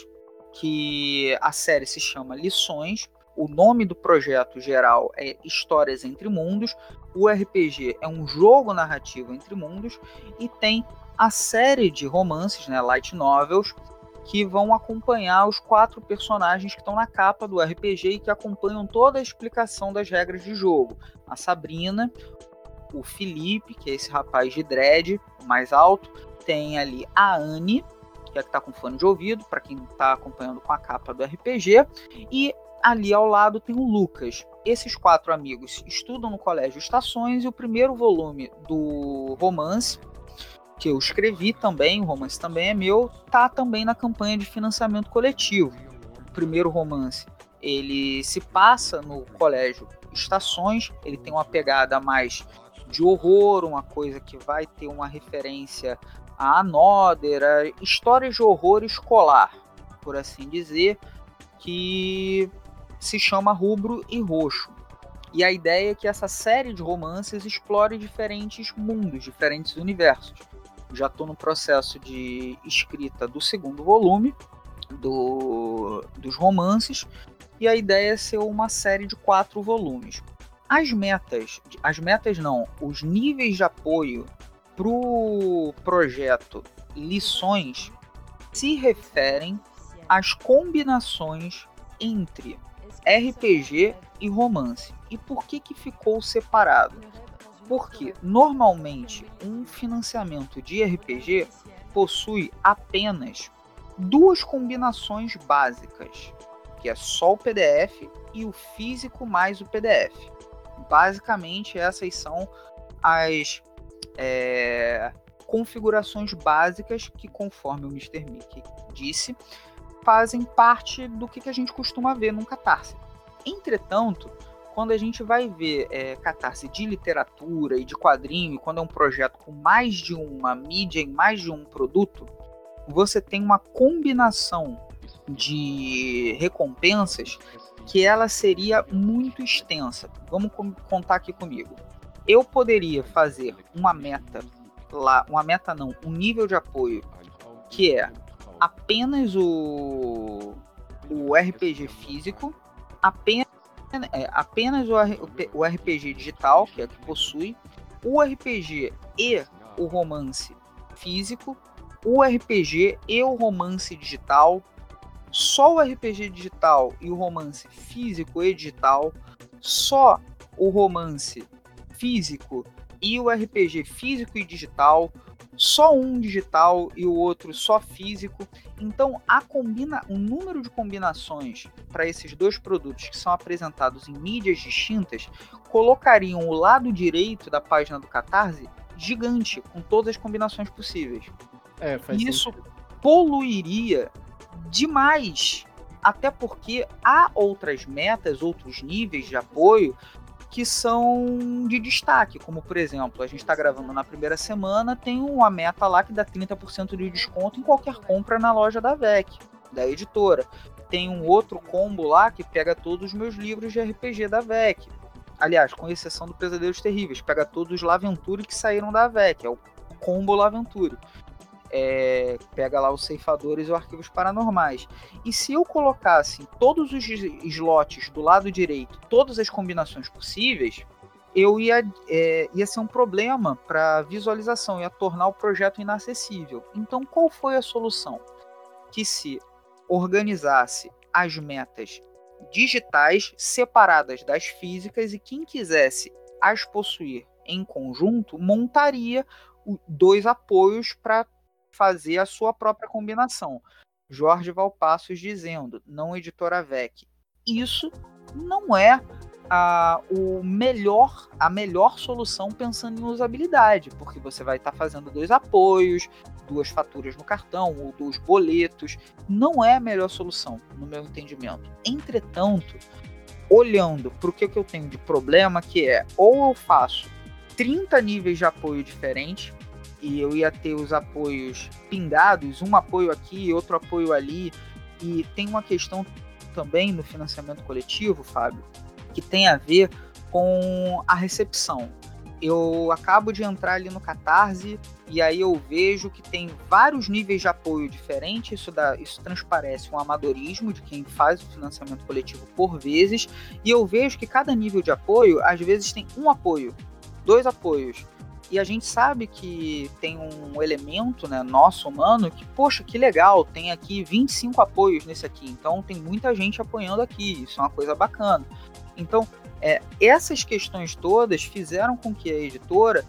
que a série se chama Lições, o nome do projeto geral é Histórias Entre Mundos, o R P G é um jogo narrativo entre mundos, e tem a série de romances, né, light novels, que vão acompanhar os quatro personagens que estão na capa do R P G e que acompanham toda a explicação das regras de jogo. A Sabrina, o Felipe, que é esse rapaz de dread, o mais alto, tem ali a Anne, que é a que está com fone de ouvido, para quem está acompanhando com a capa do R P G, e ali ao lado tem o Lucas. Esses quatro amigos estudam no Colégio Estações, e o primeiro volume do romance, que eu escrevi também, o romance também é meu, tá também na campanha de financiamento coletivo. O primeiro romance, ele se passa no Colégio Estações, ele tem uma pegada mais de horror, uma coisa que vai ter uma referência a Another, a histórias de horror escolar, por assim dizer, que se chama Rubro e Roxo. E a ideia é que essa série de romances explore diferentes mundos, diferentes universos. Já estou no processo de escrita do segundo volume do, dos romances, e a ideia é ser uma série de quatro volumes. As metas, as metas não, os níveis de apoio para o projeto Lições se referem às combinações entre R P G e romance. E por que que ficou separado? Porque normalmente um financiamento de R P G possui apenas duas combinações básicas, que é só o P D F e o físico mais o P D F. Basicamente essas são as é, configurações básicas que, conforme o mister Mickey disse, fazem parte do que, que a gente costuma ver num Catarse. Entretanto, quando a gente vai ver é, Catarse de literatura e de quadrinho, e quando é um projeto com mais de uma mídia e mais de um produto, você tem uma combinação de recompensas que ela seria muito extensa. Vamos contar aqui comigo. Eu poderia fazer uma meta lá, uma meta não, um nível de apoio que é apenas o o R P G físico, apenas, é, apenas o, o R P G digital, que é o que possui, o R P G e o romance físico, o R P G e o romance digital, só o R P G digital e o romance físico e digital, só o romance físico e o R P G físico e digital, só um digital e o outro só físico. Então, a combina, o número de combinações para esses dois produtos que são apresentados em mídias distintas colocariam o lado direito da página do Catarse gigante, com todas as combinações possíveis. É, faz Isso sentido. poluiria demais, até porque há outras metas, outros níveis de apoio que são de destaque, como por exemplo, a gente está gravando na primeira semana, tem uma meta lá que dá trinta por cento de desconto em qualquer compra na loja da V E C, da editora. Tem um outro combo lá que pega todos os meus livros de R P G da V E C. Aliás, com exceção do Pesadelos Terríveis, pega todos os Laventure que saíram da V E C, é o combo Laventure. É, pega lá os ceifadores e os arquivos paranormais. E se eu colocasse todos os slots do lado direito, todas as combinações possíveis, eu ia, é, ia ser um problema para visualização, ia tornar o projeto inacessível. Então, qual foi a solução? Que se organizasse as metas digitais separadas das físicas e quem quisesse as possuir em conjunto, montaria dois apoios para fazer a sua própria combinação. Jorge Valpassos dizendo, não editora V E C. Isso não é a, o melhor, a melhor solução pensando em usabilidade, porque você vai estar tá fazendo dois apoios, duas faturas no cartão ou dois boletos. Não é a melhor solução, no meu entendimento. Entretanto, olhando para o que, que eu tenho de problema, que é ou eu faço trinta níveis de apoio diferentes, e eu ia ter os apoios pingados, um apoio aqui, outro apoio ali, e tem uma questão também no financiamento coletivo, Fábio, que tem a ver com a recepção. Eu acabo de entrar ali no Catarse e aí eu vejo que tem vários níveis de apoio diferentes, isso, dá, isso transparece um amadorismo de quem faz o financiamento coletivo por vezes, e eu vejo que cada nível de apoio, às vezes tem um apoio, dois apoios, e a gente sabe que tem um elemento, né, nosso humano, que, poxa, que legal, tem aqui vinte e cinco apoios nesse aqui, então tem muita gente apoiando aqui, isso é uma coisa bacana. Então, é, essas questões todas fizeram com que a editora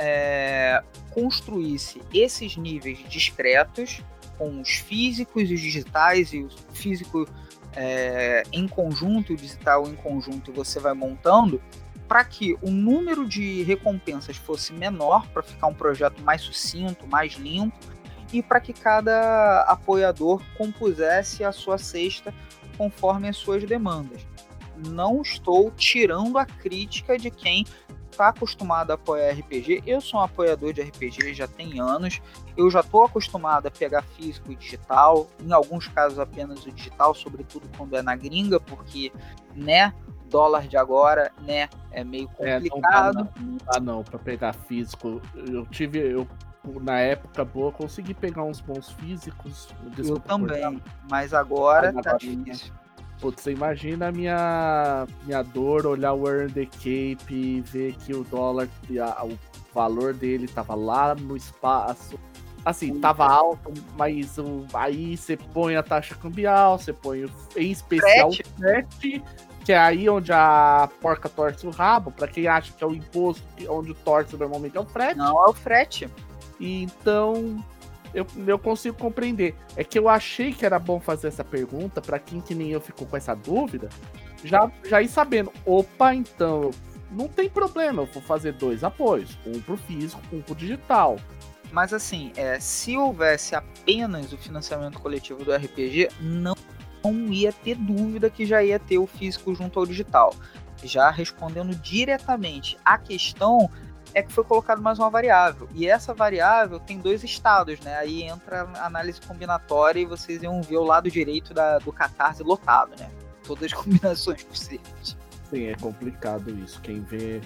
é, construísse esses níveis discretos, com os físicos e os digitais, e o físico é, em conjunto e o digital em conjunto, você vai montando, para que o número de recompensas fosse menor, para ficar um projeto mais sucinto, mais limpo, e para que cada apoiador compusesse a sua cesta conforme as suas demandas. Não estou tirando a crítica de quem está acostumado a apoiar R P G. Eu sou um apoiador de R P G já tem anos, eu já estou acostumado a pegar físico e digital, em alguns casos apenas o digital, sobretudo quando é na gringa, porque, né, dólar de agora, né, é meio complicado. É, não dá não, para pegar físico. Eu tive, eu na época boa consegui pegar uns bons físicos. Eu também, mas agora mas tá agora, difícil. Putz, você imagina a minha, minha dor olhar o Earn the Cape e ver que o dólar, a, o valor dele tava lá no espaço. Assim, tava alto, mas o, aí você põe a taxa cambial, você põe o, em especial frete. o frete, que é aí onde a porca torce o rabo. Pra quem acha que é o imposto onde torce normalmente é o frete. Não, é o frete. E então... Eu, eu consigo compreender. É que eu achei que era bom fazer essa pergunta para quem que nem eu ficou com essa dúvida, já, já ir sabendo. Opa, então, não tem problema, eu vou fazer dois apoios, um pro físico, um pro digital. Mas assim, é, se houvesse apenas o financiamento coletivo do R P G, não, não ia ter dúvida que já ia ter o físico junto ao digital. Já respondendo diretamente a questão, é que foi colocado mais uma variável, e essa variável tem dois estados, né? Aí entra a análise combinatória e vocês iam ver o lado direito da, do Catarse lotado, né? Todas as combinações possíveis. Sim, é complicado isso. Quem vê,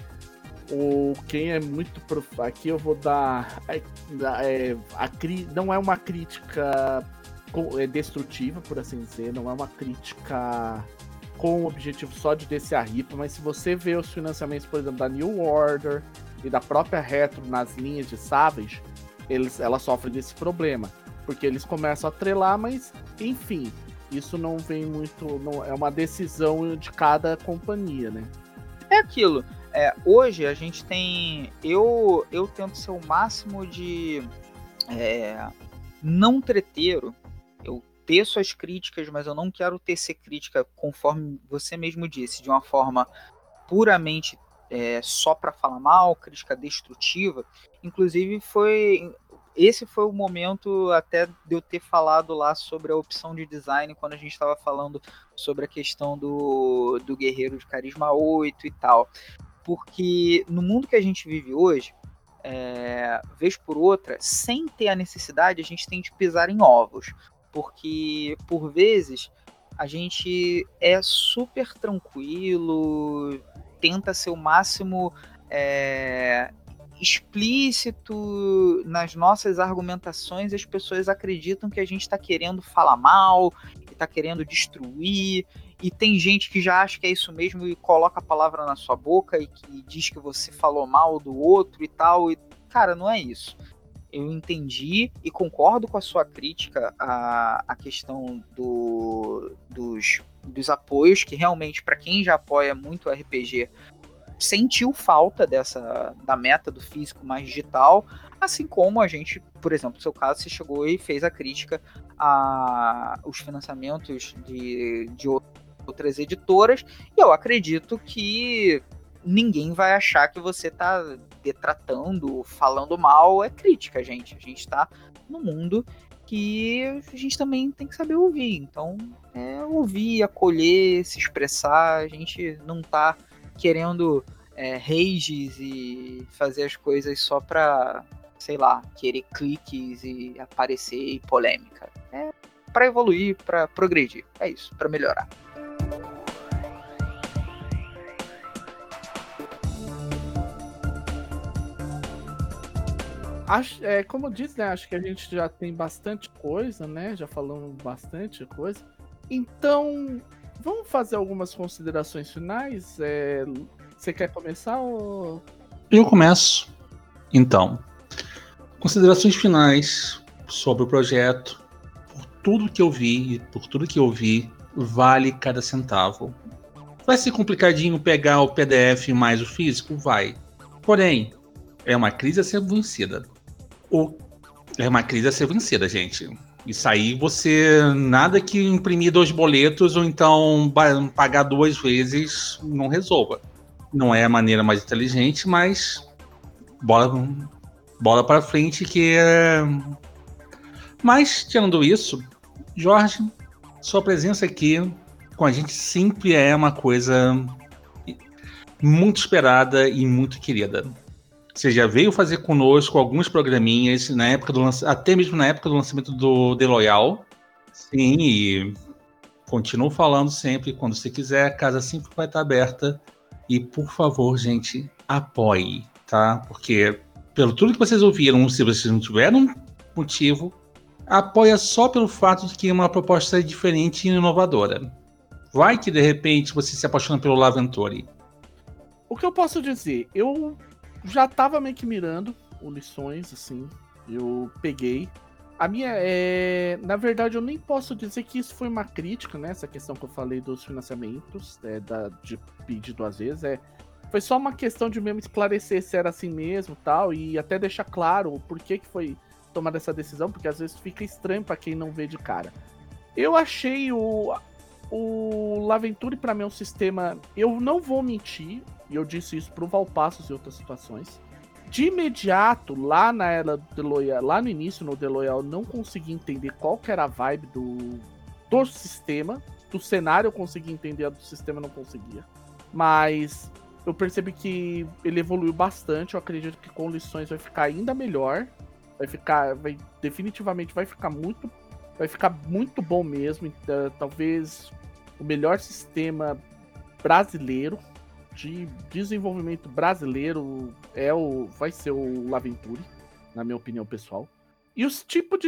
ou quem é muito prof... aqui eu vou dar é, é, a cri... não é uma crítica é destrutiva, por assim dizer, não é uma crítica com o objetivo só de descer a ripa, mas se você vê os financiamentos, por exemplo, da New Order e da própria Retro nas linhas de Savage, eles, ela sofre desse problema, porque eles começam a atrelar, mas, enfim, isso não vem muito, não, é uma decisão de cada companhia, né? É aquilo, é, hoje a gente tem, eu, eu tento ser o máximo de é, não treteiro. Eu teço as críticas, mas eu não quero tecer crítica, conforme você mesmo disse, de uma forma puramente é, só para falar mal, crítica destrutiva. Inclusive, foi esse foi o momento até de eu ter falado lá sobre a opção de design, quando a gente estava falando sobre a questão do, do Guerreiro de Carisma oito e tal. Porque no mundo que a gente vive hoje, é, vez por outra, sem ter a necessidade, a gente tem de pisar em ovos. Porque, por vezes, a gente é super tranquilo, tenta ser o máximo é, explícito nas nossas argumentações, e as pessoas acreditam que a gente está querendo falar mal, que está querendo destruir, e tem gente que já acha que é isso mesmo e coloca a palavra na sua boca e que diz que você falou mal do outro e tal, e, cara, não é isso. Eu entendi e concordo com a sua crítica à, à questão do, dos, dos apoios, que realmente, para quem já apoia muito o R P G, sentiu falta dessa, da meta do físico mais digital, assim como a gente, por exemplo, no seu caso, você chegou e fez a crítica aos financiamentos de, de outras editoras, e eu acredito que ninguém vai achar que você está detratando, falando mal, é crítica, gente. A gente está no mundo que a gente também tem que saber ouvir. Então, é ouvir, acolher, se expressar. A gente não tá querendo é, rages e fazer as coisas só para, sei lá, querer cliques e aparecer e polêmica. É para evoluir, para progredir. É isso, para melhorar. Acho, é, como eu disse, né, acho que a gente já tem bastante coisa, né? Já falamos bastante coisa. Então, vamos fazer algumas considerações finais? É, você quer começar ou... Eu começo. Então, considerações finais sobre o projeto. Por tudo que eu vi, por tudo que eu vi, vale cada centavo. Vai ser complicadinho pegar o P D F mais o físico? Vai. Porém, é uma crise a ser vencida. Ou é uma crise a ser vencida, gente. Isso aí você... Nada que imprimir dois boletos ou então pagar duas vezes não resolva. Não é a maneira mais inteligente, mas bola, bola para frente que é... Mas, tirando isso, Jorge, sua presença aqui com a gente sempre é uma coisa muito esperada e muito querida. Você já veio fazer conosco alguns programinhas na época do lança... até mesmo na época do lançamento do The Loyal. Sim, e continuo falando sempre, quando você quiser, a casa sempre vai estar aberta. E, por favor, gente, apoie, tá? Porque, pelo tudo que vocês ouviram, se vocês não tiveram motivo, apoia só pelo fato de que é uma proposta diferente e inovadora. Vai que, de repente, você se apaixona pelo Laventure. O que eu posso dizer? Eu já tava meio que mirando o Lições, assim. Eu peguei. A minha é... Na verdade, eu nem posso dizer que isso foi uma crítica, né? Essa questão que eu falei dos financiamentos, é, da, de pedir duas vezes. É... Foi só uma questão de mesmo esclarecer se era assim mesmo tal. E até deixar claro o porquê que foi tomada essa decisão. Porque às vezes fica estranho pra quem não vê de cara. Eu achei o... O Laventure, pra mim, é um sistema... Eu não vou mentir, e eu disse isso pro Valpassos e outras situações. De imediato, lá na era do Loyal, lá no início, no The Loyal, não consegui entender qual que era a vibe do, do sistema. Do cenário eu consegui entender, a do sistema eu não conseguia. Mas eu percebi que ele evoluiu bastante. Eu acredito que com Lições vai ficar ainda melhor. Vai ficar... Vai, definitivamente vai ficar muito... Vai ficar muito bom mesmo. Então, talvez... o melhor sistema brasileiro, de desenvolvimento brasileiro, é o, vai ser o Laventure, na minha opinião pessoal. E os tipos de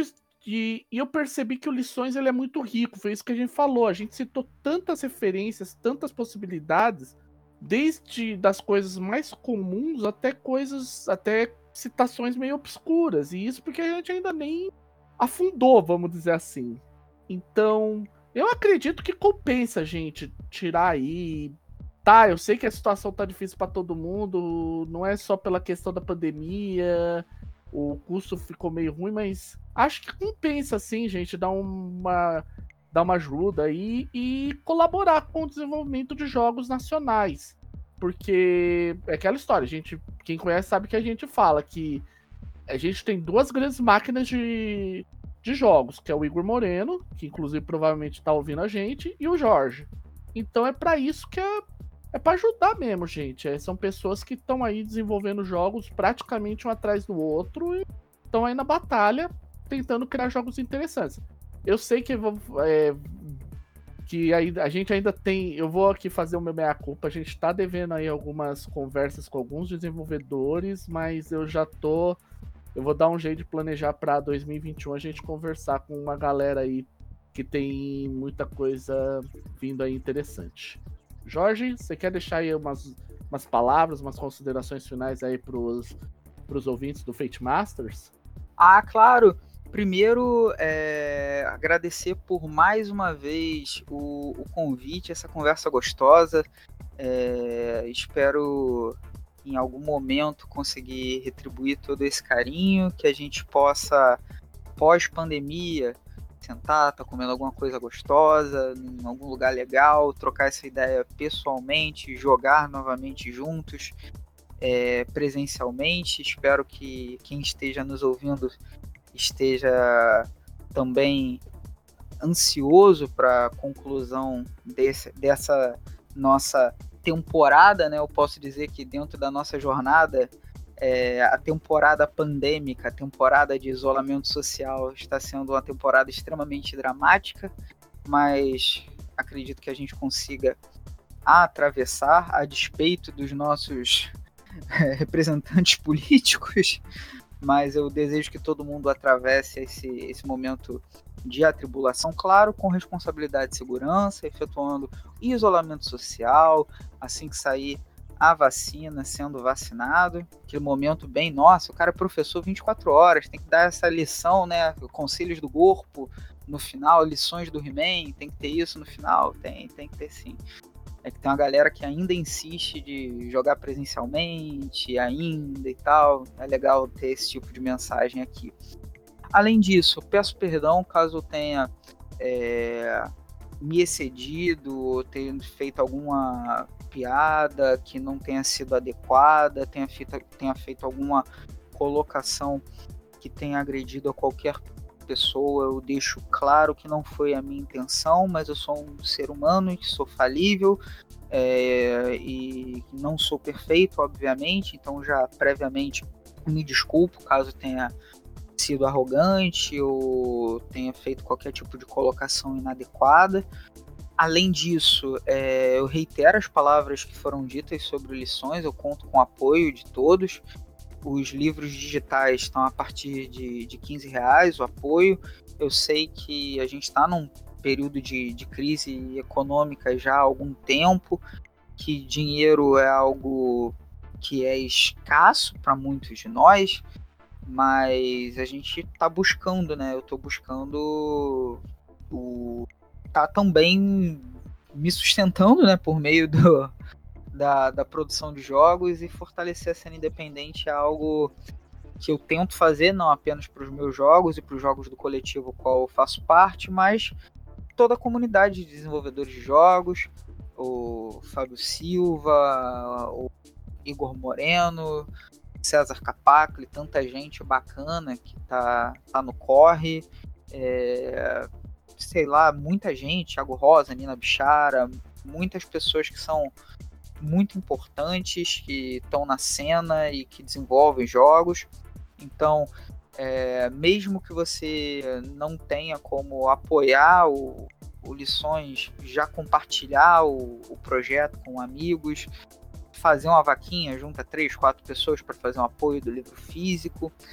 E, e eu percebi que o Lições ele é muito rico, foi isso que a gente falou. A gente citou tantas referências, tantas possibilidades, desde das coisas mais comuns até coisas, até citações meio obscuras. E isso porque a gente ainda nem afundou, vamos dizer assim. Então, eu acredito que compensa a gente tirar aí. Tá, eu sei que a situação tá difícil para todo mundo, não é só pela questão da pandemia, o custo ficou meio ruim, mas acho que compensa, sim, gente, dar uma, dar uma ajuda aí e colaborar com o desenvolvimento de jogos nacionais. Porque é aquela história, gente, quem conhece sabe que a gente fala que a gente tem duas grandes máquinas de, de jogos, que é o Igor Moreno, que inclusive provavelmente tá ouvindo a gente, e o Jorge. Então é para isso que é, é para ajudar mesmo, gente. É, são pessoas que estão aí desenvolvendo jogos praticamente um atrás do outro e estão aí na batalha tentando criar jogos interessantes. Eu sei que, é, que aí a gente ainda tem... Eu vou aqui fazer o meu meia-culpa. A gente tá devendo aí algumas conversas com alguns desenvolvedores, mas eu já tô... Eu vou dar um jeito de planejar para dois mil e vinte e um a gente conversar com uma galera aí que tem muita coisa vindo aí interessante. Jorge, você quer deixar aí umas, umas palavras, umas considerações finais aí pros, pros ouvintes do Fate Masters? Ah, claro! Primeiro, é, agradecer por mais uma vez o, o convite, essa conversa gostosa. É, espero em algum momento conseguir retribuir todo esse carinho, que a gente possa, pós-pandemia, sentar, tá comendo alguma coisa gostosa, em algum lugar legal, trocar essa ideia pessoalmente, jogar novamente juntos, é, presencialmente. Espero que quem esteja nos ouvindo esteja também ansioso para a conclusão desse, dessa nossa temporada, né? Eu posso dizer que dentro da nossa jornada, é, a temporada pandêmica, a temporada de isolamento social está sendo uma temporada extremamente dramática, mas acredito que a gente consiga atravessar, a despeito dos nossos é, representantes políticos, mas eu desejo que todo mundo atravesse esse, esse momento de atribulação, claro, com responsabilidade de segurança, efetuando isolamento social, assim que sair a vacina, sendo vacinado, aquele momento bem, nossa, o cara é professor vinte e quatro horas, tem que dar essa lição, né, conselhos do corpo no final, lições do He-Man, tem que ter isso no final, tem, tem que ter sim. É que tem uma galera que ainda insiste de jogar presencialmente, ainda e tal, é legal ter esse tipo de mensagem aqui. Além disso, peço perdão caso eu tenha é, me excedido, ou tenha feito alguma piada que não tenha sido adequada, tenha feito, tenha feito alguma colocação que tenha agredido a qualquer pessoa. Eu deixo claro que não foi a minha intenção, mas eu sou um ser humano e que sou falível, é, e não sou perfeito, obviamente, então já previamente me desculpo caso tenha sido arrogante ou tenha feito qualquer tipo de colocação inadequada. Além disso, é, eu reitero as palavras que foram ditas sobre lições, eu conto com o apoio de todos. Os livros digitais estão a partir de, de quinze reais, o apoio. Eu sei que a gente está num período de, de crise econômica já há algum tempo, que dinheiro é algo que é escasso para muitos de nós, mas a gente está buscando, né? Eu estou buscando o... tá também me sustentando, né, por meio do, da, da produção de jogos, e fortalecer a cena independente é algo que eu tento fazer, não apenas para os meus jogos e para os jogos do coletivo ao qual eu faço parte, mas toda a comunidade de desenvolvedores de jogos, o Fábio Silva, o Igor Moreno, César Capacli, tanta gente bacana que tá, tá no corre, é, sei lá, muita gente, Thiago Rosa, Nina Bichara, muitas pessoas que são muito importantes, que estão na cena e que desenvolvem jogos. Então, é, mesmo que você não tenha como apoiar o, o Lições, já compartilhar o, o projeto com amigos, fazer uma vaquinha, junta três, quatro pessoas para fazer um apoio do livro físico.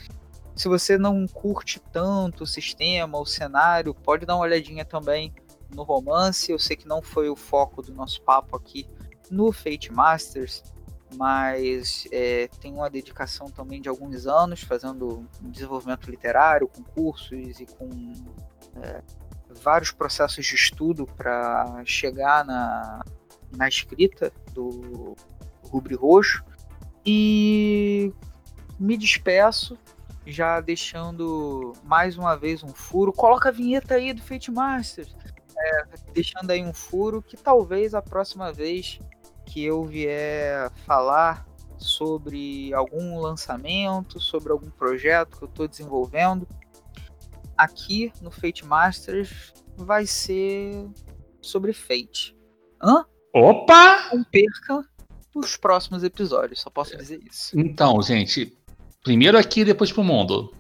Se você não curte tanto o sistema, o cenário, pode dar uma olhadinha também no romance. Eu sei que não foi o foco do nosso papo aqui no Fate Masters, mas é, tem uma dedicação também de alguns anos fazendo desenvolvimento literário, com cursos e com é, vários processos de estudo para chegar na, na escrita do Rubre Roxo. E me despeço, já deixando mais uma vez um furo. Coloca a vinheta aí do Fate Masters. É, deixando aí um furo que talvez a próxima vez que eu vier falar sobre algum lançamento, sobre algum projeto que eu estou desenvolvendo, aqui no Fate Masters vai ser sobre Fate. Hã? Opa! Não perca os próximos episódios, só posso dizer isso. Então, gente, primeiro aqui, depois pro mundo.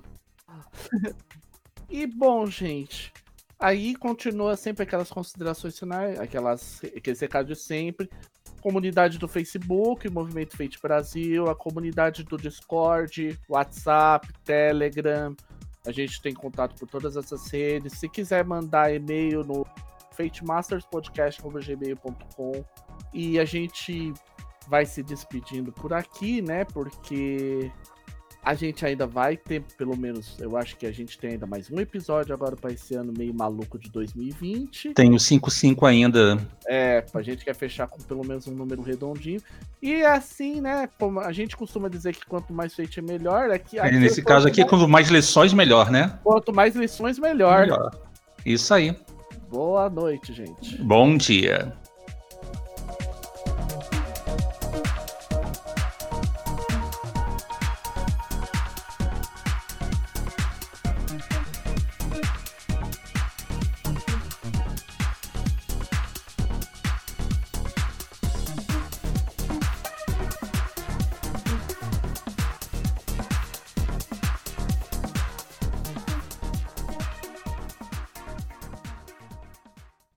E bom, gente, aí continua sempre aquelas considerações finais, aquelas, aqueles recados de sempre. Comunidade do Facebook, Movimento Fate Brasil, a comunidade do Discord, WhatsApp, Telegram. A gente tem contato por todas essas redes. Se quiser mandar e-mail no fatemasterspodcast arroba gmail ponto com. E a gente vai se despedindo por aqui, né? Porque a gente ainda vai ter, pelo menos, eu acho que a gente tem ainda mais um episódio agora para esse ano meio maluco de dois mil e vinte. Tem o cinco cinco ainda. É, a gente quer fechar com pelo menos um número redondinho. E assim, né, como a gente costuma dizer que quanto mais Fate é melhor, aqui, É, aqui nesse caso aqui, mais, quanto mais lições, melhor, né? quanto mais lições, melhor. Melhor. Isso aí. Boa noite, gente. Bom dia.